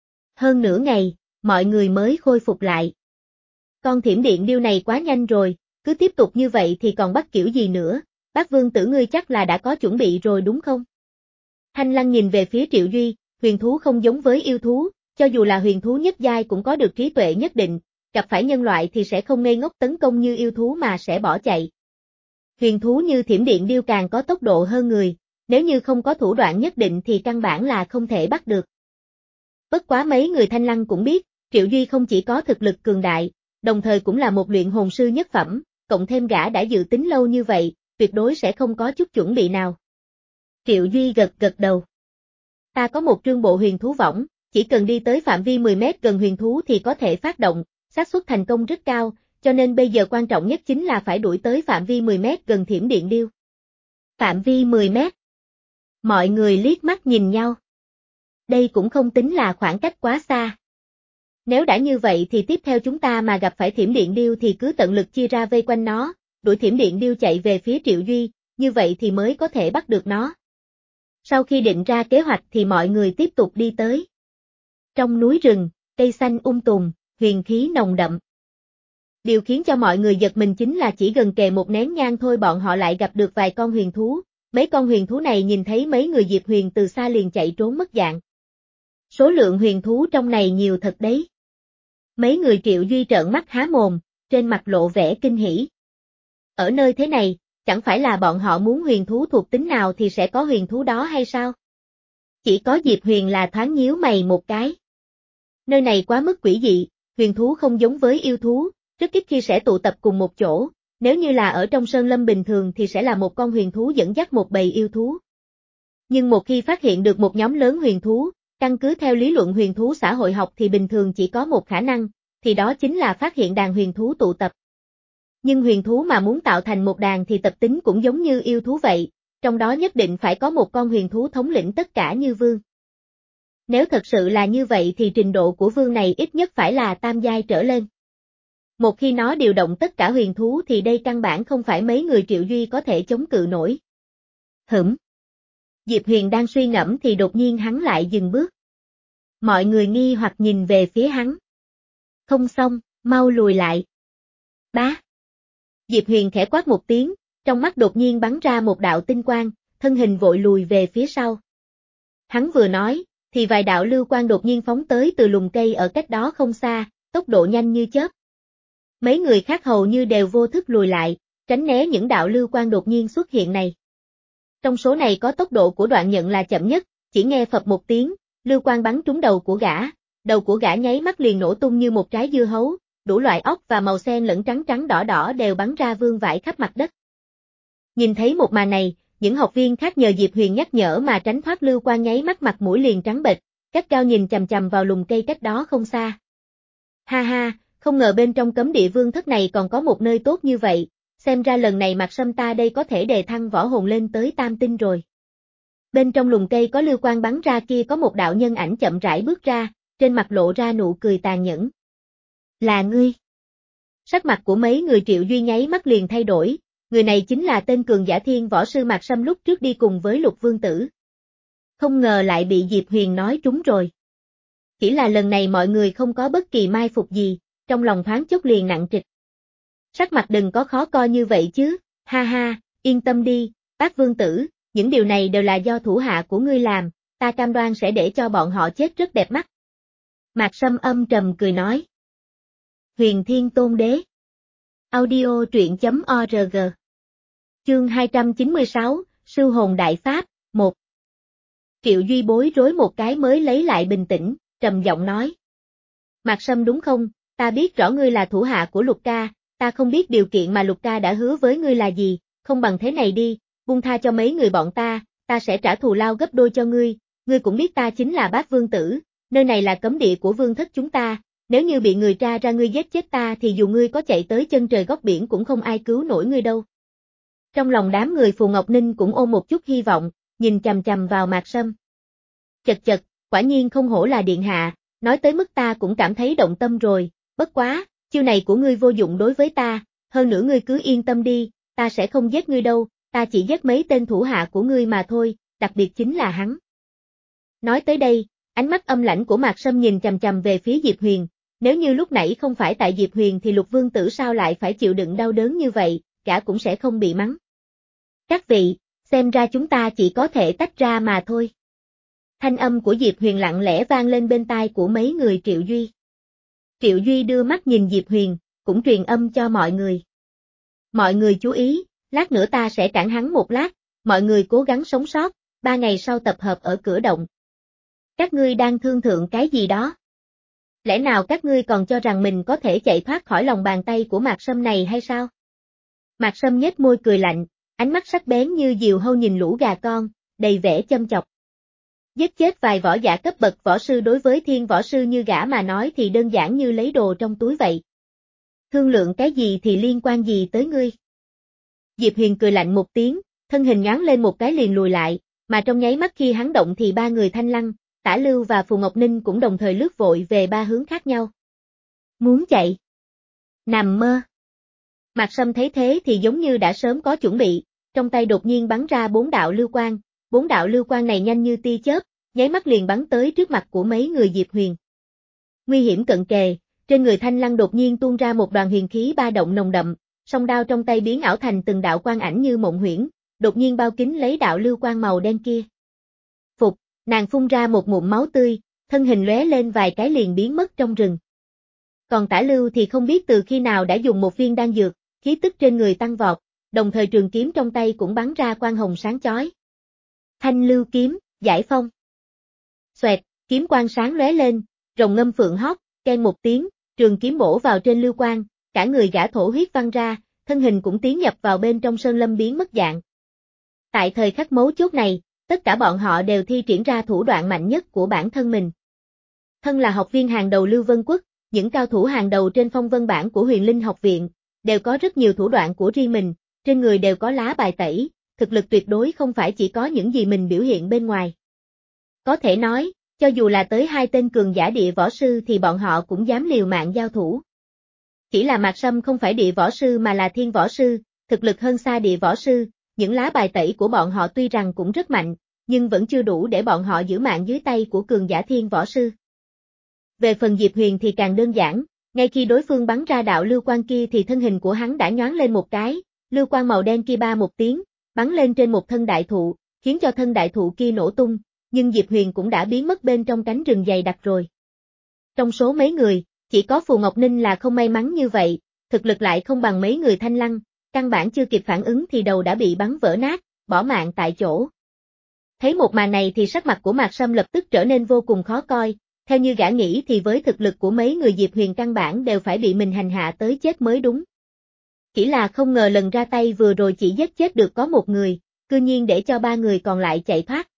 Hơn nửa ngày, mọi người mới khôi phục lại. Con Thiểm Điện Điêu này quá nhanh rồi, cứ tiếp tục như vậy thì còn bắt kiểu gì nữa, bác Vương Tử ngươi chắc là đã có chuẩn bị rồi đúng không? Thanh Lăng nhìn về phía Triệu Duy, huyền thú không giống với yêu thú, cho dù là huyền thú nhất giai cũng có được trí tuệ nhất định, gặp phải nhân loại thì sẽ không ngây ngốc tấn công như yêu thú mà sẽ bỏ chạy. Huyền thú như Thiểm Điện Điêu càng có tốc độ hơn người, nếu như không có thủ đoạn nhất định thì căn bản là không thể bắt được. Bất quá mấy người Thanh Lăng cũng biết, Triệu Duy không chỉ có thực lực cường đại, đồng thời cũng là một luyện hồn sư nhất phẩm, cộng thêm gã đã dự tính lâu như vậy, tuyệt đối sẽ không có chút chuẩn bị nào. Triệu Duy gật gật đầu. Ta có một trương bộ huyền thú võng, chỉ cần đi tới phạm vi mười mét gần huyền thú thì có thể phát động, xác suất thành công rất cao, cho nên bây giờ quan trọng nhất chính là phải đuổi tới phạm vi mười mét gần Thiểm Điện Điêu. Phạm vi mười mét. Mọi người liếc mắt nhìn nhau. Đây cũng không tính là khoảng cách quá xa. Nếu đã như vậy thì tiếp theo chúng ta mà gặp phải Thiểm Điện Điêu thì cứ tận lực chia ra vây quanh nó, đuổi Thiểm Điện Điêu chạy về phía Triệu Duy, như vậy thì mới có thể bắt được nó. Sau khi định ra kế hoạch thì mọi người tiếp tục đi tới. Trong núi rừng, cây xanh um tùm, huyền khí nồng đậm. Điều khiến cho mọi người giật mình chính là chỉ gần kề một nén nhang thôi bọn họ lại gặp được vài con huyền thú, mấy con huyền thú này nhìn thấy mấy người Diệp Huyền từ xa liền chạy trốn mất dạng. Số lượng huyền thú trong này nhiều thật đấy. Mấy người Triệu Duy trợn mắt há mồm, trên mặt lộ vẻ kinh hỉ. Ở nơi thế này, chẳng phải là bọn họ muốn huyền thú thuộc tính nào thì sẽ có huyền thú đó hay sao? Chỉ có Diệp Huyền là thoáng nhíu mày một cái. Nơi này quá mức quỷ dị, huyền thú không giống với yêu thú, rất ít khi sẽ tụ tập cùng một chỗ, nếu như là ở trong sơn lâm bình thường thì sẽ là một con huyền thú dẫn dắt một bầy yêu thú. Nhưng một khi phát hiện được một nhóm lớn huyền thú, căn cứ theo lý luận huyền thú xã hội học thì bình thường chỉ có một khả năng, thì đó chính là phát hiện đàn huyền thú tụ tập. Nhưng huyền thú mà muốn tạo thành một đàn thì tập tính cũng giống như yêu thú vậy, trong đó nhất định phải có một con huyền thú thống lĩnh tất cả như vương. Nếu thật sự là như vậy thì trình độ của vương này ít nhất phải là tam giai trở lên. Một khi nó điều động tất cả huyền thú thì đây căn bản không phải mấy người Triệu Duy có thể chống cự nổi. Hửm. Diệp Huyền đang suy ngẫm thì đột nhiên hắn lại dừng bước. Mọi người nghi hoặc nhìn về phía hắn. Không xong, mau lùi lại. Bá. Diệp Huyền khẽ quát một tiếng, trong mắt đột nhiên bắn ra một đạo tinh quang, thân hình vội lùi về phía sau. Hắn vừa nói, thì vài đạo lưu quang đột nhiên phóng tới từ lùm cây ở cách đó không xa, tốc độ nhanh như chớp. Mấy người khác hầu như đều vô thức lùi lại, tránh né những đạo lưu quang đột nhiên xuất hiện này. Trong số này có tốc độ của Đoạn Nhận là chậm nhất, chỉ nghe phập một tiếng, lưu quang bắn trúng đầu của gã, đầu của gã nháy mắt liền nổ tung như một trái dưa hấu, đủ loại óc và màu xen lẫn trắng trắng đỏ đỏ đều bắn ra vương vãi khắp mặt đất. Nhìn thấy một màn này, những học viên khác nhờ Diệp Huyền nhắc nhở mà tránh thoát lưu quang nháy mắt mặt mũi liền trắng bệch, gắt gao nhìn chằm chằm vào lùm cây cách đó không xa. Ha ha, không ngờ bên trong cấm địa vương thất này còn có một nơi tốt như vậy, xem ra lần này Mạc Sâm ta đây có thể đề thăng võ hồn lên tới tam tinh rồi. Bên trong lùm cây có lưu quang bắn ra kia có một đạo nhân ảnh chậm rãi bước ra, trên mặt lộ ra nụ cười tàn nhẫn. Là ngươi. Sắc mặt của mấy người Triệu Duy nháy mắt liền thay đổi, người này chính là tên cường giả thiên võ sư Mạc Sâm lúc trước đi cùng với Lục Vương Tử. Không ngờ lại bị Diệp Huyền nói trúng rồi. Chỉ là lần này mọi người không có bất kỳ mai phục gì, trong lòng thoáng chốc liền nặng trịch. Sắc mặt đừng có khó coi như vậy chứ, ha ha, yên tâm đi, bác Vương Tử, những điều này đều là do thủ hạ của ngươi làm, ta cam đoan sẽ để cho bọn họ chết rất đẹp mắt. Mạc Sâm âm trầm cười nói. Huyền Thiên Tôn Đế. Audio truyện chấm org. Chương hai trăm chín mươi sáu, Sư hồn đại pháp, một. Triệu Duy bối rối một cái mới lấy lại bình tĩnh, trầm giọng nói. Mạc Sâm đúng không, ta biết rõ ngươi là thủ hạ của Lục ca, ta không biết điều kiện mà Lục ca đã hứa với ngươi là gì, không bằng thế này đi, buông tha cho mấy người bọn ta, ta sẽ trả thù lao gấp đôi cho ngươi, ngươi cũng biết ta chính là bác Vương Tử, nơi này là cấm địa của vương thất chúng ta, nếu như bị người tra ra ngươi giết chết ta thì dù ngươi có chạy tới chân trời góc biển cũng không ai cứu nổi ngươi đâu. Trong lòng đám người Phù Ngọc Ninh cũng ôm một chút hy vọng, nhìn chằm chằm vào Mạc Sâm. Chật chật, quả nhiên không hổ là điện hạ, nói tới mức ta cũng cảm thấy động tâm rồi, bất quá, chiêu này của ngươi vô dụng đối với ta, hơn nữa ngươi cứ yên tâm đi, ta sẽ không giết ngươi đâu, ta chỉ giết mấy tên thủ hạ của ngươi mà thôi, đặc biệt chính là hắn. Nói tới đây, ánh mắt âm lãnh của Mạc Sâm nhìn chằm chằm về phía Diệp Huyền, nếu như lúc nãy không phải tại Diệp Huyền thì Lục Vương Tử sao lại phải chịu đựng đau đớn như vậy, gã cũng sẽ không bị mắng. Các vị, xem ra chúng ta chỉ có thể tách ra mà thôi. Thanh âm của Diệp Huyền lặng lẽ vang lên bên tai của mấy người Triệu Duy. Triệu Duy đưa mắt nhìn Diệp Huyền, cũng truyền âm cho mọi người. Mọi người chú ý, lát nữa ta sẽ cản hắn một lát, mọi người cố gắng sống sót, ba ngày sau tập hợp ở cửa động. Các ngươi đang thương thượng cái gì đó? Lẽ nào các ngươi còn cho rằng mình có thể chạy thoát khỏi lòng bàn tay của Mạc Sâm này hay sao? Mạc Sâm nhếch môi cười lạnh, ánh mắt sắc bén như diều hâu nhìn lũ gà con, đầy vẻ châm chọc. Giết chết vài võ giả cấp bậc võ sư đối với thiên võ sư như gã mà nói thì đơn giản như lấy đồ trong túi vậy. Thương lượng cái gì thì liên quan gì tới ngươi? Diệp Huyền cười lạnh một tiếng, thân hình nhoáng lên một cái liền lùi lại, mà trong nháy mắt khi hắn động thì ba người Thanh Lăng, Tả Lưu và Phù Ngọc Ninh cũng đồng thời lướt vội về ba hướng khác nhau. Muốn chạy? Nằm mơ. Mạc Sâm thấy thế thì giống như đã sớm có chuẩn bị, trong tay đột nhiên bắn ra bốn đạo lưu quang, bốn đạo lưu quang này nhanh như tia chớp, nháy mắt liền bắn tới trước mặt của mấy người Diệp Huyền. Nguy hiểm cận kề, trên người Thanh Lăng đột nhiên tuôn ra một đoàn huyền khí ba động nồng đậm, song đao trong tay biến ảo thành từng đạo quang ảnh như mộng huyễn, đột nhiên bao kín lấy đạo lưu quang màu đen kia. Phục, nàng phun ra một ngụm máu tươi, thân hình lóe lên vài cái liền biến mất trong rừng. Còn Tả Lưu thì không biết từ khi nào đã dùng một viên đan dược, khí tức trên người tăng vọt, đồng thời trường kiếm trong tay cũng bắn ra quang hồng sáng chói. Thanh Lưu kiếm, giải phong. Xoẹt, kiếm quang sáng lóe lên, rồng ngâm phượng hót, keng một tiếng, trường kiếm bổ vào trên lưu quang, cả người gã thổ huyết văng ra, thân hình cũng tiến nhập vào bên trong sơn lâm biến mất dạng. Tại thời khắc mấu chốt này, tất cả bọn họ đều thi triển ra thủ đoạn mạnh nhất của bản thân mình. Thân là học viên hàng đầu Lưu Vân Quốc, những cao thủ hàng đầu trên phong vân bảng của Huyền Linh học viện, đều có rất nhiều thủ đoạn của riêng mình, trên người đều có lá bài tẩy, thực lực tuyệt đối không phải chỉ có những gì mình biểu hiện bên ngoài. Có thể nói, cho dù là tới hai tên cường giả địa võ sư thì bọn họ cũng dám liều mạng giao thủ. Chỉ là Mạc Sâm không phải địa võ sư mà là thiên võ sư, thực lực hơn xa địa võ sư, những lá bài tẩy của bọn họ tuy rằng cũng rất mạnh, nhưng vẫn chưa đủ để bọn họ giữ mạng dưới tay của cường giả thiên võ sư. Về phần Diệp Huyền thì càng đơn giản, ngay khi đối phương bắn ra đạo lưu quang kia thì thân hình của hắn đã nhoáng lên một cái, lưu quang màu đen kia ba một tiếng, bắn lên trên một thân đại thụ, khiến cho thân đại thụ kia nổ tung, nhưng Diệp Huyền cũng đã biến mất bên trong cánh rừng dày đặc rồi. Trong số mấy người, chỉ có Phù Ngọc Ninh là không may mắn như vậy, thực lực lại không bằng mấy người Thanh Lăng, căn bản chưa kịp phản ứng thì đầu đã bị bắn vỡ nát, bỏ mạng tại chỗ. Thấy một màn này thì sắc mặt của Mạc Sâm lập tức trở nên vô cùng khó coi, theo như gã nghĩ thì với thực lực của mấy người Diệp Huyền căn bản đều phải bị mình hành hạ tới chết mới đúng. Chỉ là không ngờ lần ra tay vừa rồi chỉ giết chết được có một người, cư nhiên để cho ba người còn lại chạy thoát.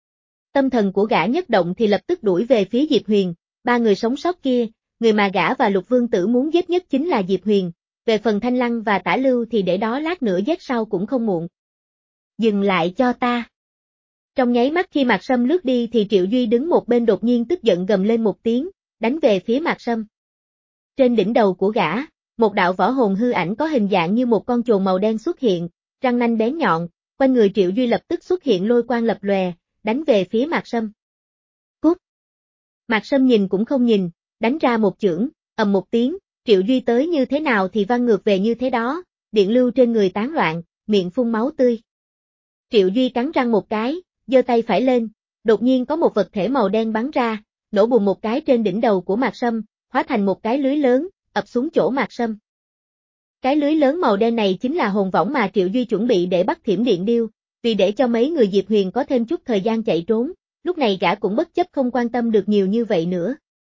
Tâm thần của gã nhất động thì lập tức đuổi về phía Diệp Huyền, ba người sống sót kia, người mà gã và Lục Vương Tử muốn giết nhất chính là Diệp Huyền, về phần Thanh Lăng và Tả Lưu thì để đó lát nữa giết sau cũng không muộn. Dừng lại cho ta. Trong nháy mắt khi Mạc Sâm lướt đi thì Triệu Duy đứng một bên đột nhiên tức giận gầm lên một tiếng, đánh về phía Mạc Sâm. Trên đỉnh đầu của gã, một đạo võ hồn hư ảnh có hình dạng như một con chồn màu đen xuất hiện, răng nanh bén nhọn, quanh người Triệu Duy lập tức xuất hiện lôi quang lập lòe, đánh về phía Mạc Sâm. Cút! Mạc Sâm nhìn cũng không nhìn, đánh ra một chưởng, ầm một tiếng, Triệu Duy tới như thế nào thì văng ngược về như thế đó, điện lưu trên người tán loạn, miệng phun máu tươi. Triệu Duy cắn răng một cái, giơ tay phải lên, đột nhiên có một vật thể màu đen bắn ra, nổ bùng một cái trên đỉnh đầu của Mạc Sâm, hóa thành một cái lưới lớn, ập xuống chỗ Mạc Sâm. Cái lưới lớn màu đen này chính là hồn võng mà Triệu Duy chuẩn bị để bắt Thiểm Điện Điêu, vì để cho mấy người Diệp Huyền có thêm chút thời gian chạy trốn, lúc này gã cũng bất chấp không quan tâm được nhiều như vậy nữa.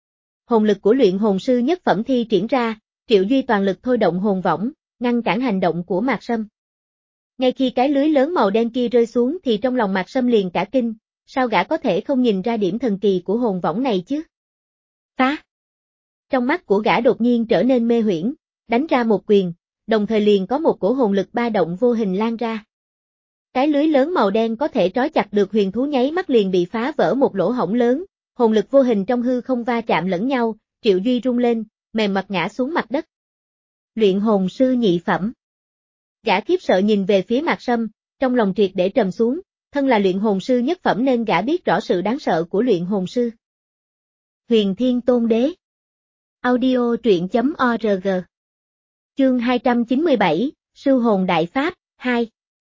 Hồn lực của luyện hồn sư nhất phẩm thi triển ra, Triệu Duy toàn lực thôi động hồn võng, ngăn cản hành động của Mạc Sâm. Ngay khi cái lưới lớn màu đen kia rơi xuống thì trong lòng Mạc Sâm liền cả kinh, sao gã có thể không nhìn ra điểm thần kỳ của hồn võng này chứ? Phá! Trong mắt của gã đột nhiên trở nên mê huyễn, đánh ra một quyền, đồng thời liền có một cổ hồn lực ba động vô hình lan ra. Cái lưới lớn màu đen có thể trói chặt được huyền thú nháy mắt liền bị phá vỡ một lỗ hổng lớn, hồn lực vô hình trong hư không va chạm lẫn nhau, Triệu Duy rung lên, mềm mặt ngã xuống mặt đất. Luyện hồn sư nhị phẩm. Gã khiếp sợ nhìn về phía Mạc Sâm, trong lòng triệt để trầm xuống, thân là luyện hồn sư nhất phẩm nên gã biết rõ sự đáng sợ của luyện hồn sư. Huyền Thiên Tôn Đế. Audio truyện chấm org. Chương hai trăm chín mươi bảy, Sư hồn đại pháp, hai.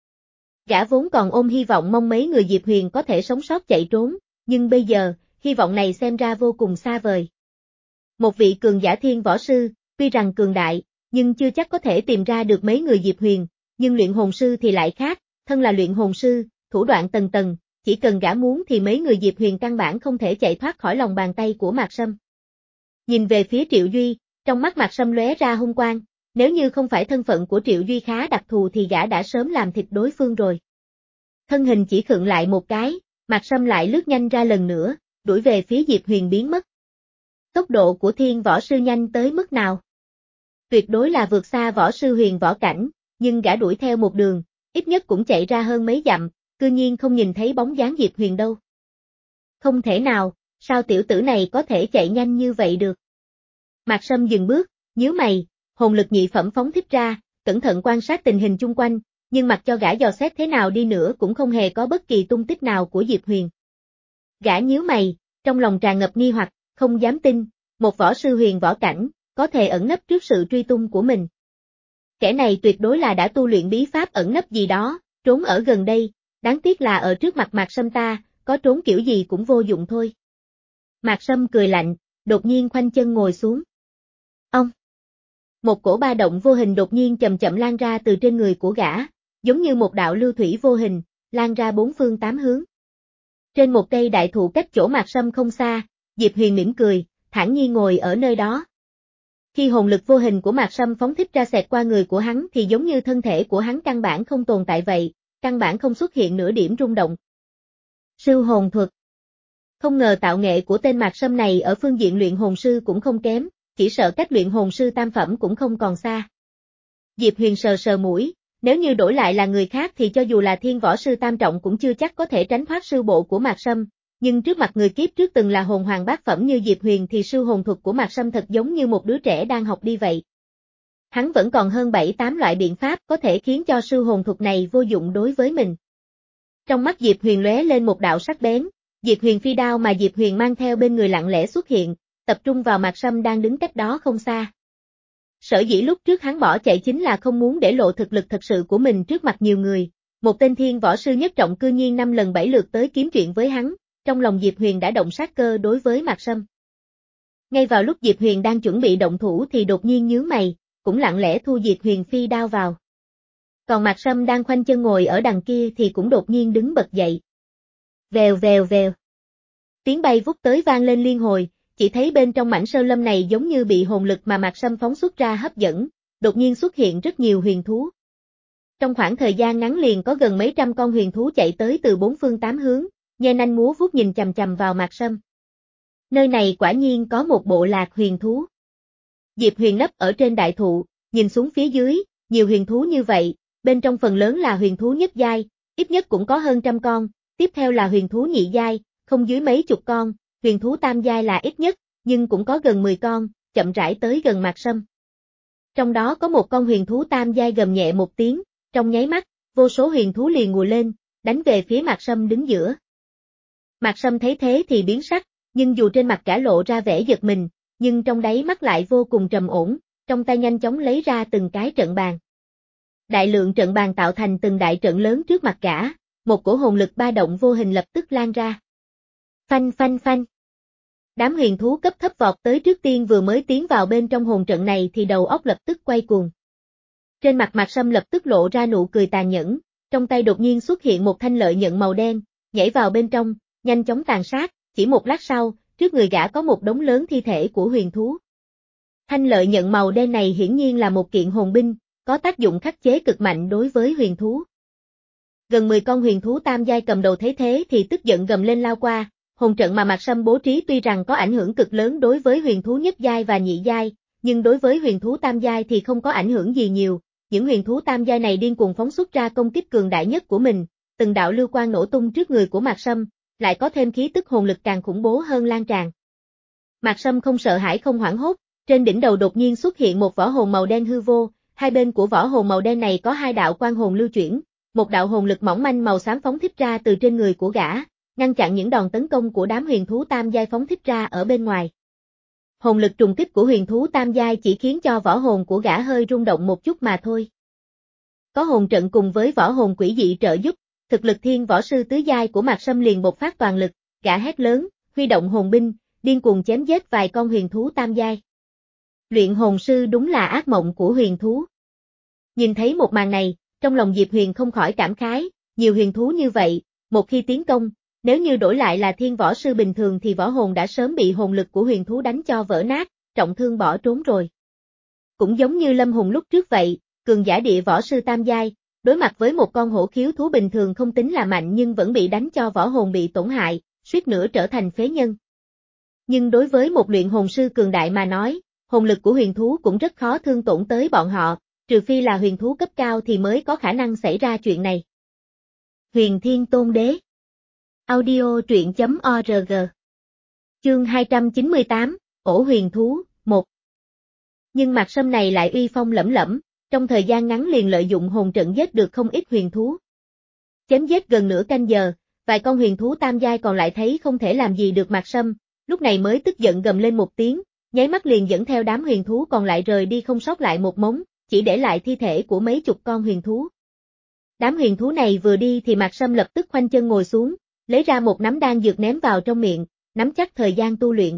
Gã vốn còn ôm hy vọng mong mấy người Diệp Huyền có thể sống sót chạy trốn, nhưng bây giờ, hy vọng này xem ra vô cùng xa vời. Một vị cường giả thiên võ sư, tuy rằng cường đại, nhưng chưa chắc có thể tìm ra được mấy người Diệp Huyền, nhưng luyện hồn sư thì lại khác, thân là luyện hồn sư, thủ đoạn tầng tầng, chỉ cần gã muốn thì mấy người Diệp Huyền căn bản không thể chạy thoát khỏi lòng bàn tay của Mạc Sâm. Nhìn về phía Triệu Duy, trong mắt Mạc Sâm lóe ra hung quang, nếu như không phải thân phận của Triệu Duy khá đặc thù thì gã đã sớm làm thịt đối phương rồi. Thân hình chỉ khựng lại một cái, Mạc Sâm lại lướt nhanh ra lần nữa, đuổi về phía Diệp Huyền biến mất. Tốc độ của thiên võ sư nhanh tới mức nào? Tuyệt đối là vượt xa võ sư huyền võ cảnh, nhưng gã đuổi theo một đường, ít nhất cũng chạy ra hơn mấy dặm, cư nhiên không nhìn thấy bóng dáng Diệp Huyền đâu. Không thể nào, sao tiểu tử này có thể chạy nhanh như vậy được? Mạc Sâm dừng bước, nhíu mày, hồn lực nhị phẩm phóng thích ra, cẩn thận quan sát tình hình chung quanh, nhưng mặc cho gã dò xét thế nào đi nữa cũng không hề có bất kỳ tung tích nào của Diệp Huyền. Gã nhíu mày, trong lòng tràn ngập nghi hoặc, không dám tin, một võ sư huyền võ cảnh, có thể ẩn nấp trước sự truy tung của mình. Kẻ này tuyệt đối là đã tu luyện bí pháp ẩn nấp gì đó, trốn ở gần đây, đáng tiếc là ở trước mặt Mạc Sâm ta, có trốn kiểu gì cũng vô dụng thôi. Mạc Sâm cười lạnh, đột nhiên khoanh chân ngồi xuống. Ông! Một cổ ba động vô hình đột nhiên chậm chậm lan ra từ trên người của gã, giống như một đạo lưu thủy vô hình, lan ra bốn phương tám hướng. Trên một cây đại thụ cách chỗ Mạc Sâm không xa, Diệp Huyền mỉm cười, thản nhiên ngồi ở nơi đó. Khi hồn lực vô hình của Mạc Sâm phóng thích ra xẹt qua người của hắn thì giống như thân thể của hắn căn bản không tồn tại vậy, căn bản không xuất hiện nửa điểm rung động. Sư hồn thuật. Không ngờ tạo nghệ của tên Mạc Sâm này ở phương diện luyện hồn sư cũng không kém, chỉ sợ cách luyện hồn sư tam phẩm cũng không còn xa. Diệp Huyền sờ sờ mũi, nếu như đổi lại là người khác thì cho dù là thiên võ sư tam trọng cũng chưa chắc có thể tránh thoát sư bộ của Mạc Sâm, nhưng trước mặt người kiếp trước từng là hồn hoàng bát phẩm như Diệp Huyền thì sư hồn thuật của Mạc Sâm thật giống như một đứa trẻ đang học đi vậy. Hắn vẫn còn hơn bảy tám loại biện pháp có thể khiến cho sư hồn thuật này vô dụng đối với mình. Trong mắt Diệp Huyền lóe lên một đạo sắc bén, Diệp Huyền phi đao mà Diệp Huyền mang theo bên người lặng lẽ xuất hiện, tập trung vào Mạc Sâm đang đứng cách đó không xa. Sở dĩ lúc trước hắn bỏ chạy chính là không muốn để lộ thực lực thật sự của mình trước mặt nhiều người, Một tên thiên võ sư nhất trọng cư nhiên năm lần bảy lượt tới kiếm chuyện với hắn, trong lòng Diệp Huyền đã động sát cơ đối với Mạc Sâm. Ngay vào lúc Diệp Huyền đang chuẩn bị động thủ thì đột nhiên nhướng mày, cũng lặng lẽ thu Diệp Huyền phi đao vào. Còn Mạc Sâm đang khoanh chân ngồi ở đằng kia thì cũng đột nhiên đứng bật dậy. Vèo vèo vèo. Tiếng bay vút tới vang lên liên hồi, chỉ thấy bên trong mảnh sơn lâm này giống như bị hồn lực mà Mạc Sâm phóng xuất ra hấp dẫn, đột nhiên xuất hiện rất nhiều huyền thú. Trong khoảng thời gian ngắn liền có gần mấy trăm con huyền thú chạy tới từ bốn phương tám hướng, nhe nanh múa vuốt nhìn chằm chằm vào Mạc Sâm. Nơi này quả nhiên có một bộ lạc huyền thú. Diệp Huyền nấp ở trên đại thụ, nhìn xuống phía dưới, nhiều huyền thú như vậy, bên trong phần lớn là huyền thú nhất giai, ít nhất cũng có hơn trăm con, tiếp theo là huyền thú nhị giai, không dưới mấy chục con, huyền thú tam giai là ít nhất, nhưng cũng có gần mười con, chậm rãi tới gần Mạc Sâm. Trong đó có một con huyền thú tam giai gầm nhẹ một tiếng, trong nháy mắt, vô số huyền thú liền ngùa lên, đánh về phía Mạc Sâm đứng giữa. Mạc Sâm thấy thế thì biến sắc, nhưng dù trên mặt gã lộ ra vẻ giật mình, nhưng trong đáy mắt lại vô cùng trầm ổn, trong tay nhanh chóng lấy ra từng cái trận bàn. Đại lượng trận bàn tạo thành từng đại trận lớn trước mặt gã, một cổ hồn lực ba động vô hình lập tức lan ra. Phanh phanh phanh. Đám huyền thú cấp thấp vọt tới trước tiên vừa mới tiến vào bên trong hồn trận này thì đầu óc lập tức quay cuồng. Trên mặt Mạc Sâm lập tức lộ ra nụ cười tàn nhẫn, trong tay đột nhiên xuất hiện một thanh lợi nhận màu đen, nhảy vào bên trong, nhanh chóng tàn sát, chỉ một lát sau, trước người gã có một đống lớn thi thể của huyền thú. Thanh lợi nhận màu đen này hiển nhiên là một kiện hồn binh, có tác dụng khắc chế cực mạnh đối với huyền thú. Gần mười con huyền thú tam giai cầm đầu thấy thế thì tức giận gầm lên lao qua, hồn trận mà Mạc Sâm bố trí tuy rằng có ảnh hưởng cực lớn đối với huyền thú nhất giai và nhị giai, nhưng đối với huyền thú tam giai thì không có ảnh hưởng gì nhiều. Những huyền thú tam giai này điên cuồng phóng xuất ra công kích cường đại nhất của mình, từng đạo lưu quang nổ tung trước người của Mạc Sâm, lại có thêm khí tức hồn lực càng khủng bố hơn lan tràn. Mạc Sâm không sợ hãi không hoảng hốt, trên đỉnh đầu đột nhiên xuất hiện một võ hồn màu đen hư vô, hai bên của võ hồn màu đen này có hai đạo quang hồn lưu chuyển, một đạo hồn lực mỏng manh màu xám phóng thích ra từ trên người của gã, ngăn chặn những đòn tấn công của đám huyền thú tam giai phóng thích ra ở bên ngoài. Hồn lực trùng kích của huyền thú tam giai chỉ khiến cho võ hồn của gã hơi rung động một chút mà thôi. Có hồn trận cùng với võ hồn quỷ dị trợ giúp, thực lực thiên võ sư tứ giai của Mạc Sâm liền bộc phát toàn lực, gã hét lớn, huy động hồn binh, điên cuồng chém giết vài con huyền thú tam giai. Luyện hồn sư đúng là ác mộng của huyền thú. Nhìn thấy một màn này, trong lòng Diệp Huyền không khỏi cảm khái, nhiều huyền thú như vậy, một khi tiến công, nếu như đổi lại là thiên võ sư bình thường thì võ hồn đã sớm bị hồn lực của huyền thú đánh cho vỡ nát, trọng thương bỏ trốn rồi. Cũng giống như Lâm Hùng lúc trước vậy, cường giả địa võ sư tam giai, đối mặt với một con hổ khiếu thú bình thường không tính là mạnh nhưng vẫn bị đánh cho võ hồn bị tổn hại, suýt nữa trở thành phế nhân. Nhưng đối với một luyện hồn sư cường đại mà nói, hồn lực của huyền thú cũng rất khó thương tổn tới bọn họ, trừ phi là huyền thú cấp cao thì mới có khả năng xảy ra chuyện này. Huyền Thiên Tôn Đế. Audio truyện chấm org. Chương hai trăm chín mươi tám, Ổ huyền thú, một. Nhưng Mạc Sâm này lại uy phong lẫm lẫm, trong thời gian ngắn liền lợi dụng hồn trận giết được không ít huyền thú. Chém giết gần nửa canh giờ, vài con huyền thú tam giai còn lại thấy không thể làm gì được Mạc Sâm, lúc này mới tức giận gầm lên một tiếng, nháy mắt liền dẫn theo đám huyền thú còn lại rời đi không sót lại một mống, chỉ để lại thi thể của mấy chục con huyền thú. Đám huyền thú này vừa đi thì Mạc Sâm lập tức khoanh chân ngồi xuống, lấy ra một nắm đan dược ném vào trong miệng, nắm chắc thời gian tu luyện.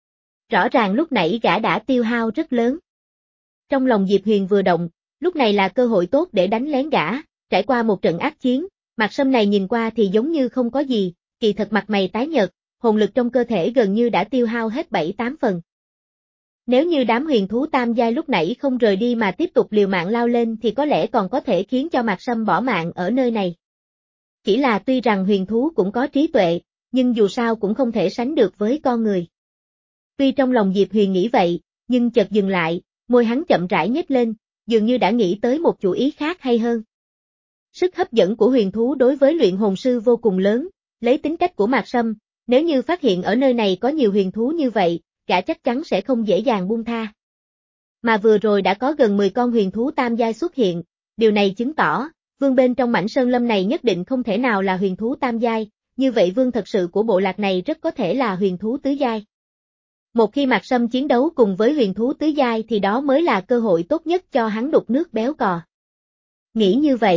Rõ ràng lúc nãy gã đã tiêu hao rất lớn. Trong lòng Diệp Huyền vừa động, lúc này là cơ hội tốt để đánh lén gã, trải qua một trận ác chiến, Mạc Sâm này nhìn qua thì giống như không có gì, kỳ thật mặt mày tái nhợt, hồn lực trong cơ thể gần như đã tiêu hao hết bảy tám phần. Nếu như đám huyền thú tam giai lúc nãy không rời đi mà tiếp tục liều mạng lao lên thì có lẽ còn có thể khiến cho Mạc Sâm bỏ mạng ở nơi này. Chỉ là tuy rằng huyền thú cũng có trí tuệ, nhưng dù sao cũng không thể sánh được với con người. Tuy trong lòng Diệp Huyền nghĩ vậy, nhưng chợt dừng lại, môi hắn chậm rãi nhếch lên, dường như đã nghĩ tới một chủ ý khác hay hơn. Sức hấp dẫn của huyền thú đối với luyện hồn sư vô cùng lớn, lấy tính cách của Mạc Sâm, nếu như phát hiện ở nơi này có nhiều huyền thú như vậy, gã chắc chắn sẽ không dễ dàng buông tha. Mà vừa rồi đã có gần mười con huyền thú tam giai xuất hiện, điều này chứng tỏ, vương bên trong mảnh sơn lâm này nhất định không thể nào là huyền thú tam giai, như vậy vương thật sự của bộ lạc này rất có thể là huyền thú tứ giai. Một khi Mạc Sâm chiến đấu cùng với huyền thú tứ giai thì đó mới là cơ hội tốt nhất cho hắn đục nước béo cò. Nghĩ như vậy,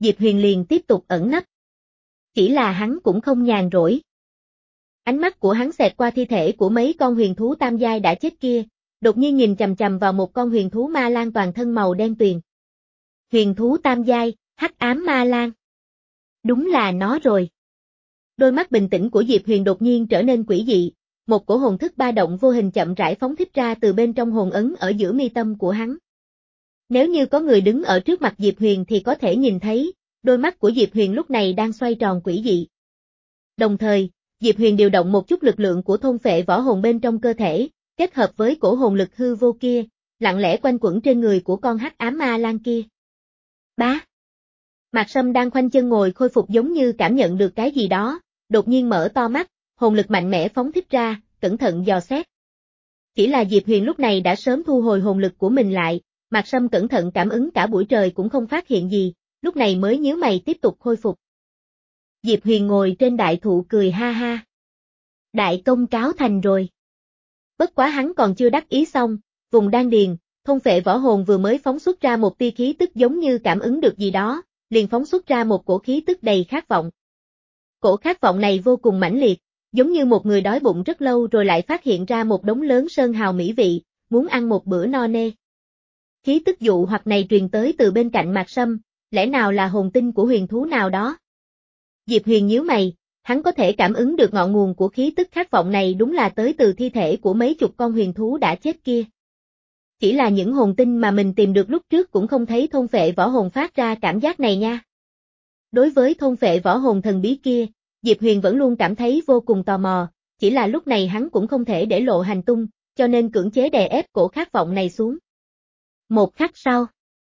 Diệp Huyền liền tiếp tục ẩn nấp. Chỉ là hắn cũng không nhàn rỗi. Ánh mắt của hắn xẹt qua thi thể của mấy con huyền thú tam giai đã chết kia, đột nhiên nhìn chằm chằm vào một con huyền thú ma lang toàn thân màu đen tuyền. Huyền thú tam giai, hắc ám ma lang. Đúng là nó rồi. Đôi mắt bình tĩnh của Diệp Huyền đột nhiên trở nên quỷ dị, một cổ hồn thức ba động vô hình chậm rãi phóng thích ra từ bên trong hồn ấn ở giữa mi tâm của hắn. Nếu như có người đứng ở trước mặt Diệp Huyền thì có thể nhìn thấy, đôi mắt của Diệp Huyền lúc này đang xoay tròn quỷ dị. Đồng thời, Diệp Huyền điều động một chút lực lượng của thôn phệ võ hồn bên trong cơ thể, kết hợp với cổ hồn lực hư vô kia, lặng lẽ quanh quẩn trên người của con hắc ám ma lang kia. Bá! Mạc Sâm đang khoanh chân ngồi khôi phục giống như cảm nhận được cái gì đó, đột nhiên mở to mắt, hồn lực mạnh mẽ phóng thích ra, cẩn thận dò xét. Chỉ là Diệp Huyền lúc này đã sớm thu hồi hồn lực của mình lại, Mạc Sâm cẩn thận cảm ứng cả buổi trời cũng không phát hiện gì, lúc này mới nhíu mày tiếp tục khôi phục. Diệp Huyền ngồi trên đại thụ cười ha ha. Đại công cáo thành rồi. Bất quá hắn còn chưa đắc ý xong, vùng đan điền, thôn phệ võ hồn vừa mới phóng xuất ra một tia khí tức giống như cảm ứng được gì đó, liền phóng xuất ra một cổ khí tức đầy khát vọng. Cổ khát vọng này vô cùng mãnh liệt, giống như một người đói bụng rất lâu rồi lại phát hiện ra một đống lớn sơn hào mỹ vị, muốn ăn một bữa no nê. Khí tức dụ hoặc này truyền tới từ bên cạnh Mạc Sâm, lẽ nào là hồn tinh của huyền thú nào đó? Diệp Huyền nhíu mày, hắn có thể cảm ứng được ngọn nguồn của khí tức khát vọng này đúng là tới từ thi thể của mấy chục con huyền thú đã chết kia. Chỉ là những hồn tinh mà mình tìm được lúc trước cũng không thấy thôn phệ võ hồn phát ra cảm giác này nha. Đối với thôn phệ võ hồn thần bí kia, Diệp Huyền vẫn luôn cảm thấy vô cùng tò mò, chỉ là lúc này hắn cũng không thể để lộ hành tung, cho nên cưỡng chế đè ép cổ khát vọng này xuống. Một khắc sau,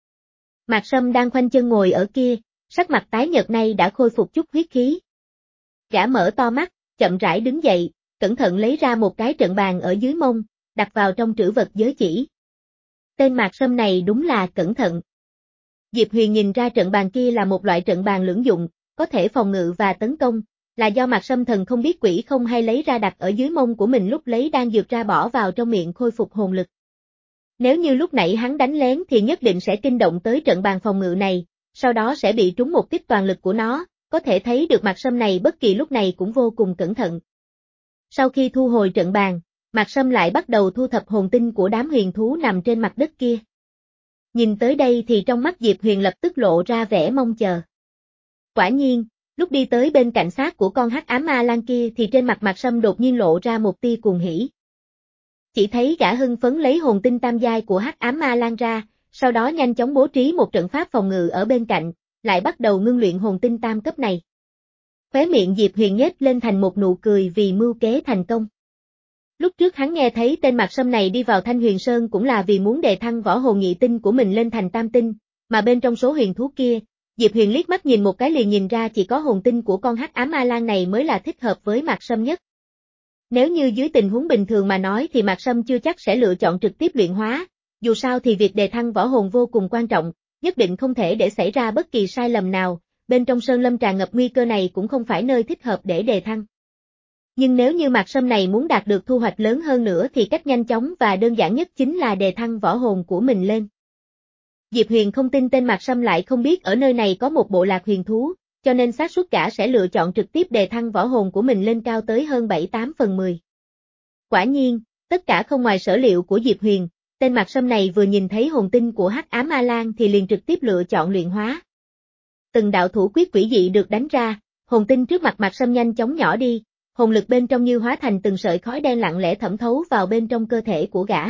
Mạc Sâm đang khoanh chân ngồi ở kia, sắc mặt tái nhợt nay đã khôi phục chút huyết khí. Gã mở to mắt, chậm rãi đứng dậy, cẩn thận lấy ra một cái trận bàn ở dưới mông, đặt vào trong trữ vật giới chỉ. Tên Mạc Sâm này đúng là cẩn thận. Diệp Huyền nhìn ra trận bàn kia là một loại trận bàn lưỡng dụng, có thể phòng ngự và tấn công, là do Mạc Sâm thần không biết quỷ không hay lấy ra đặt ở dưới mông của mình lúc lấy đan dược ra bỏ vào trong miệng khôi phục hồn lực. Nếu như lúc nãy hắn đánh lén thì nhất định sẽ kinh động tới trận bàn phòng ngự này, sau đó sẽ bị trúng một kích toàn lực của nó, có thể thấy được Mạc Sâm này bất kỳ lúc này cũng vô cùng cẩn thận. Sau khi thu hồi trận bàn, Mạc Sâm lại bắt đầu thu thập hồn tinh của đám huyền thú nằm trên mặt đất kia. Nhìn tới đây thì trong mắt Diệp Huyền lập tức lộ ra vẻ mong chờ. Quả nhiên, lúc đi tới bên cạnh xác của con hắc ám ma lang kia thì trên mặt Mạc Sâm đột nhiên lộ ra một tia cuồng hỉ. Chỉ thấy gã hưng phấn lấy hồn tinh tam giai của hắc ám ma lang ra, sau đó nhanh chóng bố trí một trận pháp phòng ngự ở bên cạnh, lại bắt đầu ngưng luyện hồn tinh tam cấp này. Khóe miệng Diệp Huyền nhếch lên thành một nụ cười vì mưu kế thành công. Lúc trước hắn nghe thấy tên Mạc Sâm này đi vào Thanh Huyền Sơn cũng là vì muốn đề thăng võ hồn nhị tinh của mình lên thành tam tinh, mà bên trong số huyền thú kia, Diệp Huyền liếc mắt nhìn một cái liền nhìn ra chỉ có hồn tinh của con hắc ám ma lang này mới là thích hợp với Mạc Sâm nhất. Nếu như dưới tình huống bình thường mà nói thì Mạc Sâm chưa chắc sẽ lựa chọn trực tiếp luyện hóa, dù sao thì việc đề thăng võ hồn vô cùng quan trọng, nhất định không thể để xảy ra bất kỳ sai lầm nào, bên trong sơn lâm tràn ngập nguy cơ này cũng không phải nơi thích hợp để đề thăng. Nhưng nếu như Mạc Sâm này muốn đạt được thu hoạch lớn hơn nữa thì cách nhanh chóng và đơn giản nhất chính là đề thăng võ hồn của mình lên. Diệp Huyền không tin tên Mạc Sâm lại không biết ở nơi này có một bộ lạc huyền thú, cho nên xác suất gã sẽ lựa chọn trực tiếp đề thăng võ hồn của mình lên cao tới hơn bảy tám phần mười. Quả nhiên, tất cả không ngoài sở liệu của Diệp Huyền, tên Mạc Sâm này vừa nhìn thấy hồn tinh của hắc ám ma lang thì liền trực tiếp lựa chọn luyện hóa. Từng đạo thủ quyết quỷ dị được đánh ra, hồn tinh trước mặt Mạc Sâm nhanh chóng nhỏ đi, hồn lực bên trong như hóa thành từng sợi khói đen lặng lẽ thẩm thấu vào bên trong cơ thể của gã.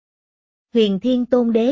Huyền Thiên Tôn Đế.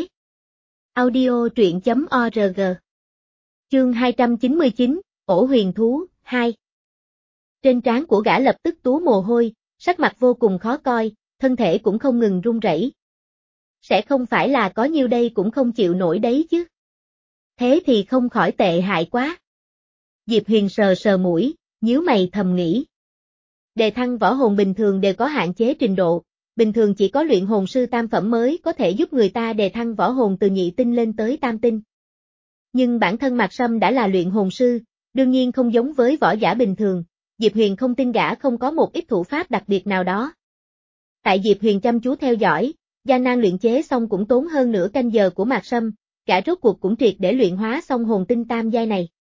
Audio truyện chấm org. Chương hai trăm chín mươi chín, Ổ huyền thú, hai. Trên trán của gã lập tức túa mồ hôi, sắc mặt vô cùng khó coi, thân thể cũng không ngừng run rẩy. Sẽ không phải là có nhiêu đây cũng không chịu nổi đấy chứ. Thế thì không khỏi tệ hại quá. Diệp Huyền sờ sờ mũi, nhíu mày thầm nghĩ. Đề thăng võ hồn bình thường đều có hạn chế trình độ, bình thường chỉ có luyện hồn sư tam phẩm mới có thể giúp người ta đề thăng võ hồn từ nhị tinh lên tới tam tinh. Nhưng bản thân Mạc Sâm đã là luyện hồn sư, đương nhiên không giống với võ giả bình thường, Diệp Huyền không tin gã không có một ít thủ pháp đặc biệt nào đó. Tại Diệp Huyền chăm chú theo dõi, gian nan luyện chế xong cũng tốn hơn nửa canh giờ của Mạc Sâm, gã rốt cuộc cũng triệt để luyện hóa xong hồn tinh tam giai này.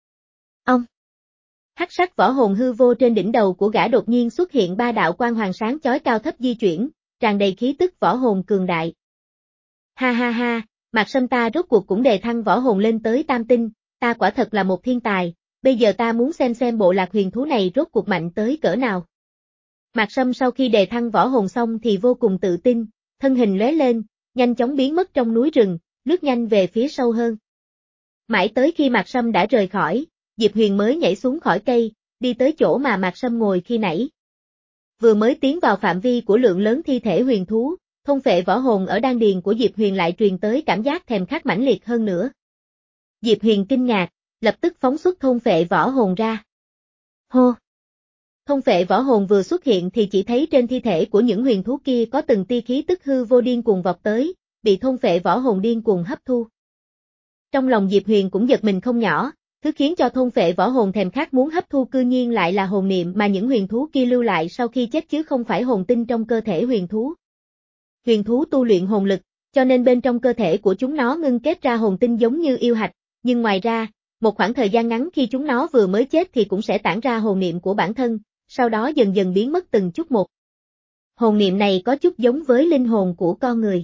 Ông. Hắc sắc võ hồn hư vô trên đỉnh đầu của gã đột nhiên xuất hiện ba đạo quang hoàng sáng chói cao thấp di chuyển, tràn đầy khí tức võ hồn cường đại. Ha ha ha, Mạc Sâm ta rốt cuộc cũng đề thăng võ hồn lên tới tam tinh, ta quả thật là một thiên tài, bây giờ ta muốn xem xem bộ lạc huyền thú này rốt cuộc mạnh tới cỡ nào. Mạc Sâm sau khi đề thăng võ hồn xong thì vô cùng tự tin, thân hình lóe lên, nhanh chóng biến mất trong núi rừng, lướt nhanh về phía sâu hơn. Mãi tới khi Mạc Sâm đã rời khỏi, Diệp Huyền mới nhảy xuống khỏi cây, đi tới chỗ mà Mạc Sâm ngồi khi nãy. Vừa mới tiến vào phạm vi của lượng lớn thi thể huyền thú, thôn phệ võ hồn ở đan điền của Diệp Huyền lại truyền tới cảm giác thèm khát mãnh liệt hơn nữa. Diệp Huyền kinh ngạc, lập tức phóng xuất thôn phệ võ hồn ra. Hô! Thôn phệ võ hồn vừa xuất hiện thì chỉ thấy trên thi thể của những huyền thú kia có từng tia khí tức hư vô điên cuồng vọt tới, bị thôn phệ võ hồn điên cuồng hấp thu. Trong lòng Diệp Huyền cũng giật mình không nhỏ, thứ khiến cho thôn phệ võ hồn thèm khát muốn hấp thu cư nhiên lại là hồn niệm mà những huyền thú kia lưu lại sau khi chết chứ không phải hồn tinh trong cơ thể huyền thú. Huyền thú tu luyện hồn lực, cho nên bên trong cơ thể của chúng nó ngưng kết ra hồn tinh giống như yêu hạch, nhưng ngoài ra, một khoảng thời gian ngắn khi chúng nó vừa mới chết thì cũng sẽ tản ra hồn niệm của bản thân, sau đó dần dần biến mất từng chút một. Hồn niệm này có chút giống với linh hồn của con người.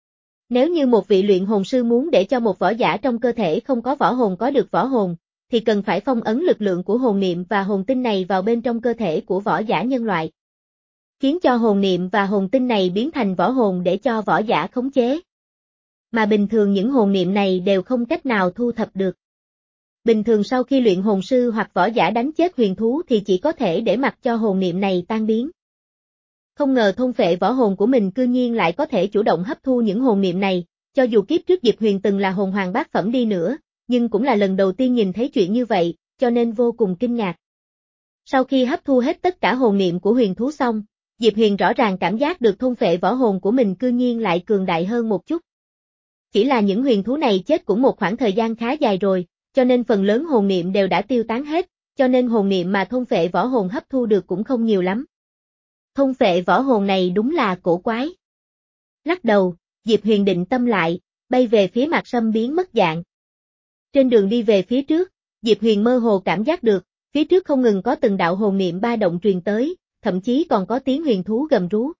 Nếu như một vị luyện hồn sư muốn để cho một võ giả trong cơ thể không có võ hồn có được võ hồn, thì cần phải phong ấn lực lượng của hồn niệm và hồn tinh này vào bên trong cơ thể của võ giả nhân loại. Khiến cho hồn niệm và hồn tinh này biến thành võ hồn để cho võ giả khống chế. Mà bình thường những hồn niệm này đều không cách nào thu thập được. Bình thường sau khi luyện hồn sư hoặc võ giả đánh chết huyền thú thì chỉ có thể để mặc cho hồn niệm này tan biến. Không ngờ thôn phệ võ hồn của mình cư nhiên lại có thể chủ động hấp thu những hồn niệm này, cho dù kiếp trước Diệp Huyền từng là hồn hoàng bát phẩm đi nữa, nhưng cũng là lần đầu tiên nhìn thấy chuyện như vậy, cho nên vô cùng kinh ngạc. Sau khi hấp thu hết tất cả hồn niệm của huyền thú xong, Diệp Huyền rõ ràng cảm giác được thôn phệ võ hồn của mình cư nhiên lại cường đại hơn một chút. Chỉ là những huyền thú này chết cũng một khoảng thời gian khá dài rồi, cho nên phần lớn hồn niệm đều đã tiêu tán hết, cho nên hồn niệm mà thôn phệ võ hồn hấp thu được cũng không nhiều lắm. Thôn phệ võ hồn này đúng là cổ quái. Lắc đầu, Diệp Huyền định tâm lại, bay về phía Mạc Sâm biến mất dạng. Trên đường đi về phía trước, Diệp Huyền mơ hồ cảm giác được, phía trước không ngừng có từng đạo hồn niệm ba động truyền tới, thậm chí còn có tiếng huyền thú gầm rú.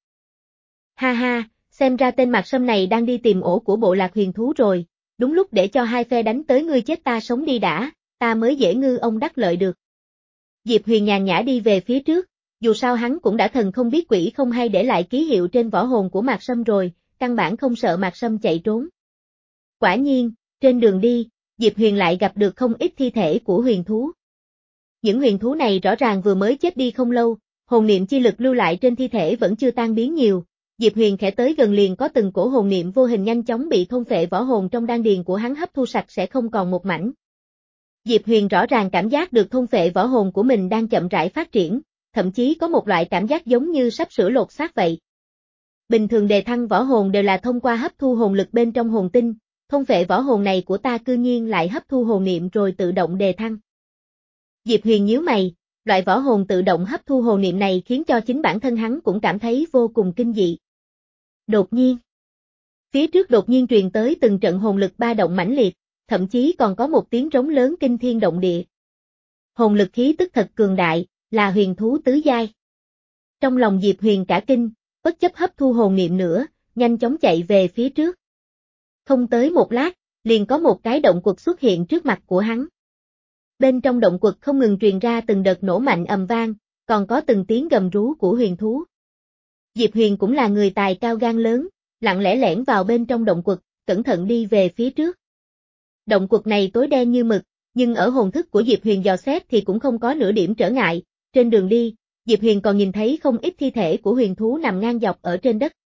Ha ha, xem ra tên Mạc Sâm này đang đi tìm ổ của bộ lạc huyền thú rồi, đúng lúc để cho hai phe đánh tới ngươi chết ta sống đi đã, ta mới dễ ngư ông đắc lợi được. Diệp Huyền nhàn nhã đi về phía trước, dù sao hắn cũng đã thần không biết quỷ không hay để lại ký hiệu trên võ hồn của Mạc Sâm rồi, căn bản không sợ Mạc Sâm chạy trốn. Quả nhiên, trên đường đi, Diệp Huyền lại gặp được không ít thi thể của huyền thú. Những huyền thú này rõ ràng vừa mới chết đi không lâu, hồn niệm chi lực lưu lại trên thi thể vẫn chưa tan biến nhiều. Diệp Huyền khẽ tới gần liền có từng cổ hồn niệm vô hình nhanh chóng bị thôn phệ võ hồn trong đan điền của hắn hấp thu sạch sẽ không còn một mảnh. Diệp Huyền rõ ràng cảm giác được thôn phệ võ hồn của mình đang chậm rãi phát triển, thậm chí có một loại cảm giác giống như sắp sửa lột xác vậy. Bình thường đề thăng võ hồn đều là thông qua hấp thu hồn lực bên trong hồn tinh, thôn phệ võ hồn này của ta cư nhiên lại hấp thu hồn niệm rồi tự động đề thăng. Diệp Huyền nhíu mày, loại võ hồn tự động hấp thu hồn niệm này khiến cho chính bản thân hắn cũng cảm thấy vô cùng kinh dị. Đột nhiên, phía trước đột nhiên truyền tới từng trận hồn lực ba động mãnh liệt, thậm chí còn có một tiếng trống lớn kinh thiên động địa. Hồn lực khí tức thật cường đại, là huyền thú tứ giai. Trong lòng Diệp Huyền cả kinh, bất chấp hấp thu hồn niệm nữa, nhanh chóng chạy về phía trước. Không tới một lát, liền có một cái động quật xuất hiện trước mặt của hắn. Bên trong động quật không ngừng truyền ra từng đợt nổ mạnh ầm vang, còn có từng tiếng gầm rú của huyền thú. Diệp Huyền cũng là người tài cao gan lớn, lặng lẽ lẻn vào bên trong động quật, cẩn thận đi về phía trước. Động quật này tối đen như mực, nhưng ở hồn thức của Diệp Huyền dò xét thì cũng không có nửa điểm trở ngại. Trên đường đi, Diệp Huyền còn nhìn thấy không ít thi thể của huyền thú nằm ngang dọc ở trên đất.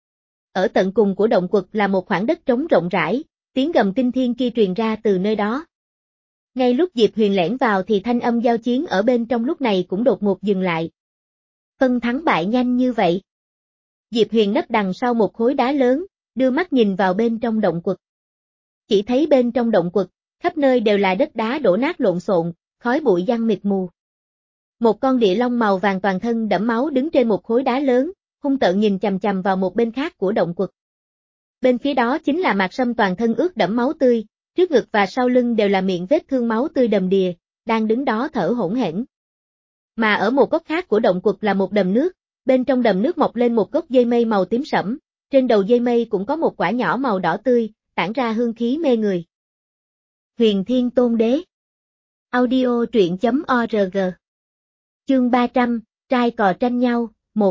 Ở tận cùng của động quật là một khoảng đất trống rộng rãi, tiếng gầm kinh thiên kia truyền ra từ nơi đó. Ngay lúc Diệp Huyền lẻn vào thì thanh âm giao chiến ở bên trong lúc này cũng đột ngột dừng lại. Phân thắng bại nhanh như vậy. Diệp Huyền nấp đằng sau một khối đá lớn, đưa mắt nhìn vào bên trong động quật. Chỉ thấy bên trong động quật, khắp nơi đều là đất đá đổ nát lộn xộn, khói bụi giăng mịt mù. Một con địa long màu vàng toàn thân đẫm máu đứng trên một khối đá lớn, hung tợn nhìn chằm chằm vào một bên khác của động quật. Bên phía đó chính là Mạc Sâm toàn thân ướt đẫm máu tươi, trước ngực và sau lưng đều là miệng vết thương máu tươi đầm đìa, đang đứng đó thở hổn hển. Mà ở một góc khác của động quật là một đầm nước, bên trong đầm nước mọc lên một gốc dây mây màu tím sẫm, trên đầu dây mây cũng có một quả nhỏ màu đỏ tươi, tản ra hương khí mê người. Huyền Thiên Tôn Đế. Audio truyện chấm org. Chương ba trăm, trai cò tranh nhau, một.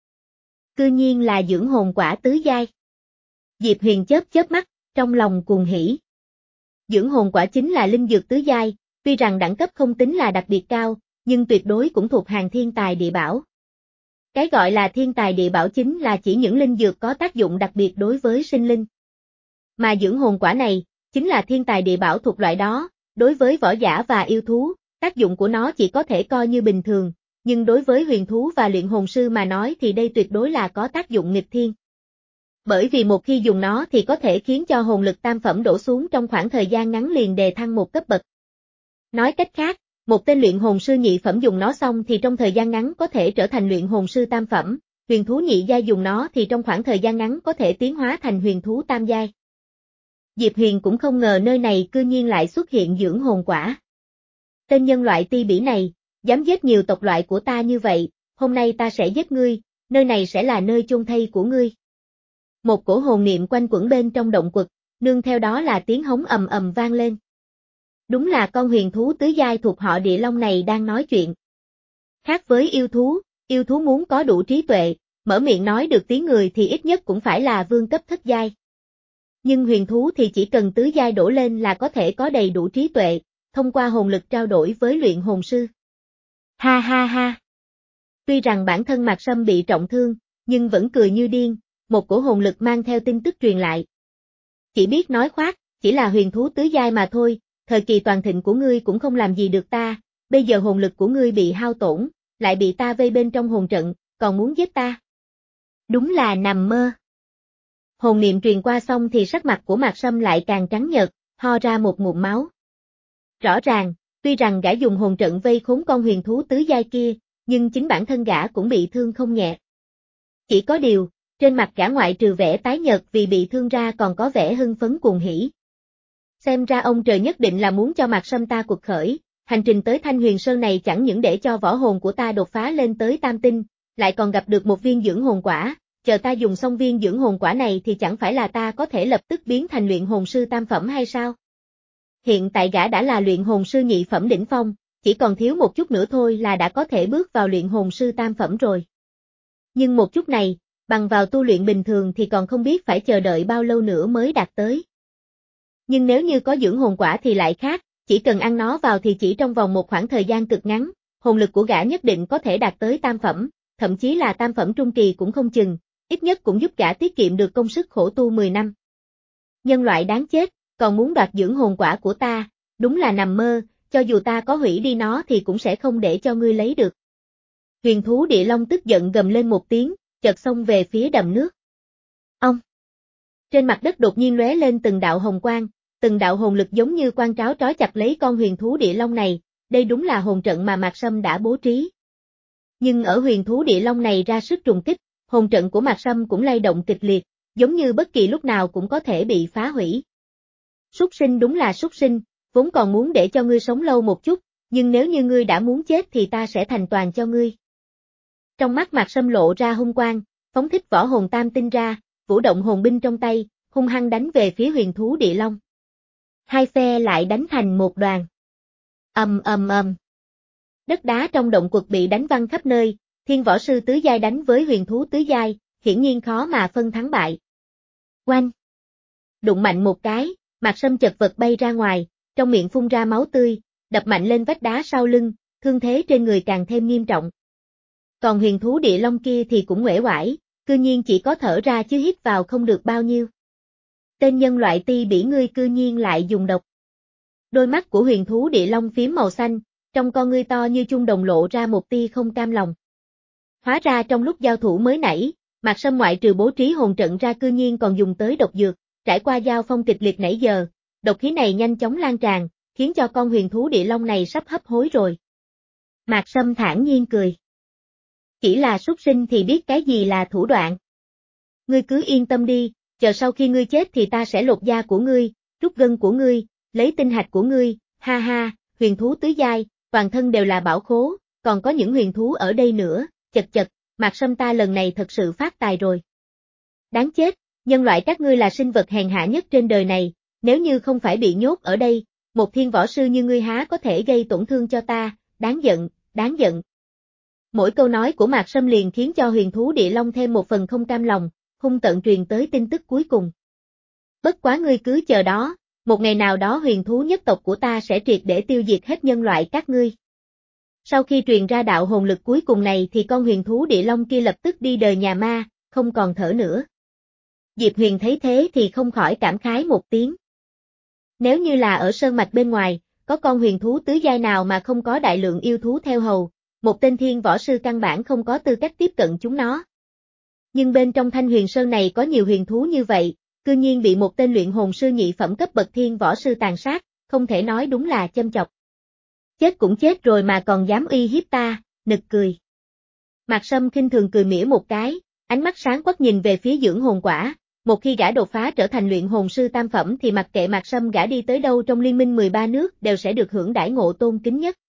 Cư nhiên là dưỡng hồn quả tứ giai. Diệp Huyền chớp chớp mắt, trong lòng cuồng hỉ. Dưỡng hồn quả chính là linh dược tứ giai, tuy rằng đẳng cấp không tính là đặc biệt cao, nhưng tuyệt đối cũng thuộc hàng thiên tài địa bảo. Cái gọi là thiên tài địa bảo chính là chỉ những linh dược có tác dụng đặc biệt đối với sinh linh. Mà dưỡng hồn quả này, chính là thiên tài địa bảo thuộc loại đó, đối với võ giả và yêu thú, tác dụng của nó chỉ có thể coi như bình thường, nhưng đối với huyền thú và luyện hồn sư mà nói thì đây tuyệt đối là có tác dụng nghịch thiên. Bởi vì một khi dùng nó thì có thể khiến cho hồn lực tam phẩm đổ xuống trong khoảng thời gian ngắn liền đề thăng một cấp bậc. Nói cách khác, một tên luyện hồn sư nhị phẩm dùng nó xong thì trong thời gian ngắn có thể trở thành luyện hồn sư tam phẩm, huyền thú nhị giai dùng nó thì trong khoảng thời gian ngắn có thể tiến hóa thành huyền thú tam giai. Diệp Huyền cũng không ngờ nơi này cư nhiên lại xuất hiện dưỡng hồn quả. Tên nhân loại ti bỉ này, dám giết nhiều tộc loại của ta như vậy, hôm nay ta sẽ giết ngươi, nơi này sẽ là nơi chôn thây của ngươi. Một cổ hồn niệm quanh quẩn bên trong động quật, nương theo đó là tiếng hống ầm ầm vang lên. Đúng là con huyền thú tứ giai thuộc họ Địa Long này đang nói chuyện. Khác với yêu thú, yêu thú muốn có đủ trí tuệ, mở miệng nói được tiếng người thì ít nhất cũng phải là vương cấp thất giai. Nhưng huyền thú thì chỉ cần tứ giai đổ lên là có thể có đầy đủ trí tuệ, thông qua hồn lực trao đổi với luyện hồn sư. Ha ha ha. Tuy rằng bản thân Mạc Sâm bị trọng thương, nhưng vẫn cười như điên, một cổ hồn lực mang theo tin tức truyền lại. Chỉ biết nói khoác, chỉ là huyền thú tứ giai mà thôi, thời kỳ toàn thịnh của ngươi cũng không làm gì được ta, bây giờ hồn lực của ngươi bị hao tổn, lại bị ta vây bên trong hồn trận, còn muốn giết ta. Đúng là nằm mơ. Hồn niệm truyền qua xong thì sắc mặt của Mạc Sâm lại càng trắng nhợt, ho ra một ngụm máu. Rõ ràng, tuy rằng gã dùng hồn trận vây khốn con huyền thú tứ giai kia, nhưng chính bản thân gã cũng bị thương không nhẹ. Chỉ có điều, trên mặt gã ngoại trừ vẻ tái nhợt vì bị thương ra còn có vẻ hưng phấn cuồng hỉ. Xem ra ông trời nhất định là muốn cho Mạc Sâm ta cuộc khởi, hành trình tới Thanh Huyền Sơn này chẳng những để cho võ hồn của ta đột phá lên tới tam tinh, lại còn gặp được một viên dưỡng hồn quả, chờ ta dùng xong viên dưỡng hồn quả này thì chẳng phải là ta có thể lập tức biến thành luyện hồn sư tam phẩm hay sao? Hiện tại gã đã là luyện hồn sư nhị phẩm đỉnh phong, chỉ còn thiếu một chút nữa thôi là đã có thể bước vào luyện hồn sư tam phẩm rồi. Nhưng một chút này, bằng vào tu luyện bình thường thì còn không biết phải chờ đợi bao lâu nữa mới đạt tới. Nhưng nếu như có dưỡng hồn quả thì lại khác, chỉ cần ăn nó vào thì chỉ trong vòng một khoảng thời gian cực ngắn, hồn lực của gã nhất định có thể đạt tới tam phẩm, thậm chí là tam phẩm trung kỳ cũng không chừng, ít nhất cũng giúp gã tiết kiệm được công sức khổ tu mười năm. Nhân loại đáng chết, còn muốn đoạt dưỡng hồn quả của ta, đúng là nằm mơ, cho dù ta có hủy đi nó thì cũng sẽ không để cho ngươi lấy được. Huyền thú Địa Long tức giận gầm lên một tiếng, chợt xông về phía đầm nước. Ông! Trên mặt đất đột nhiên lóe lên từng đạo hồng quang, từng đạo hồn lực giống như quan tráo trói chặt lấy con huyền thú Địa Long này, đây đúng là hồn trận mà Mạc Sâm đã bố trí. Nhưng ở huyền thú Địa Long này ra sức trùng kích, hồn trận của Mạc Sâm cũng lay động kịch liệt, giống như bất kỳ lúc nào cũng có thể bị phá hủy. Súc sinh đúng là súc sinh, vốn còn muốn để cho ngươi sống lâu một chút, nhưng nếu như ngươi đã muốn chết thì ta sẽ thành toàn cho ngươi. Trong mắt Mạc Sâm lộ ra hung quang, phóng thích võ hồn tam tinh ra, vũ động hồn binh trong tay, hung hăng đánh về phía huyền thú Địa Long. Hai phe lại đánh thành một đoàn. Ầm ầm ầm. Đất đá trong động quật bị đánh văng khắp nơi, thiên võ sư tứ giai đánh với huyền thú tứ giai, hiển nhiên khó mà phân thắng bại. Oanh! Đụng mạnh một cái, Mạc Sâm chật vật bay ra ngoài, trong miệng phun ra máu tươi, đập mạnh lên vách đá sau lưng, thương thế trên người càng thêm nghiêm trọng. Còn huyền thú Địa Long kia thì cũng uể oải, cư nhiên chỉ có thở ra chứ hít vào không được bao nhiêu. Tên nhân loại ti bỉ ngươi cư nhiên lại dùng độc. Đôi mắt của huyền thú Địa Long phím màu xanh, trong con ngươi to như chung đồng lộ ra một tia không cam lòng. Hóa ra trong lúc giao thủ mới nãy, Mạc Sâm ngoại trừ bố trí hồn trận ra cư nhiên còn dùng tới độc dược, trải qua giao phong kịch liệt nãy giờ, độc khí này nhanh chóng lan tràn, khiến cho con huyền thú Địa Long này sắp hấp hối rồi. Mạc Sâm thản nhiên cười. Chỉ là súc sinh thì biết cái gì là thủ đoạn. Ngươi cứ yên tâm đi, chờ sau khi ngươi chết thì ta sẽ lột da của ngươi, rút gân của ngươi, lấy tinh hạch của ngươi, ha ha, huyền thú tứ giai, toàn thân đều là bảo khố, còn có những huyền thú ở đây nữa, chật chật, Mạc Sâm ta lần này thật sự phát tài rồi. Đáng chết, nhân loại các ngươi là sinh vật hèn hạ nhất trên đời này, nếu như không phải bị nhốt ở đây, một thiên võ sư như ngươi há có thể gây tổn thương cho ta, đáng giận, đáng giận. Mỗi câu nói của Mạc Sâm liền khiến cho huyền thú địa long thêm một phần không cam lòng, hung tợn truyền tới tin tức cuối cùng. Bất quá ngươi cứ chờ đó, một ngày nào đó huyền thú nhất tộc của ta sẽ triệt để tiêu diệt hết nhân loại các ngươi. Sau khi truyền ra đạo hồn lực cuối cùng này thì con huyền thú địa long kia lập tức đi đời nhà ma, không còn thở nữa. Diệp Huyền thấy thế thì không khỏi cảm khái một tiếng. Nếu như là ở sơn mạch bên ngoài, có con huyền thú tứ giai nào mà không có đại lượng yêu thú theo hầu, một tên thiên võ sư căn bản không có tư cách tiếp cận chúng nó. Nhưng bên trong Thanh Huyền Sơn này có nhiều huyền thú như vậy, cư nhiên bị một tên luyện hồn sư nhị phẩm cấp bậc thiên võ sư tàn sát, không thể nói đúng là châm chọc. Chết cũng chết rồi mà còn dám uy hiếp ta, nực cười. Mạc Sâm khinh thường cười mỉa một cái, ánh mắt sáng quắc nhìn về phía dưỡng hồn quả, một khi gã đột phá trở thành luyện hồn sư tam phẩm thì mặc kệ Mạc Sâm gã đi tới đâu trong liên minh mười ba nước đều sẽ được hưởng đãi ngộ tôn kính nhất.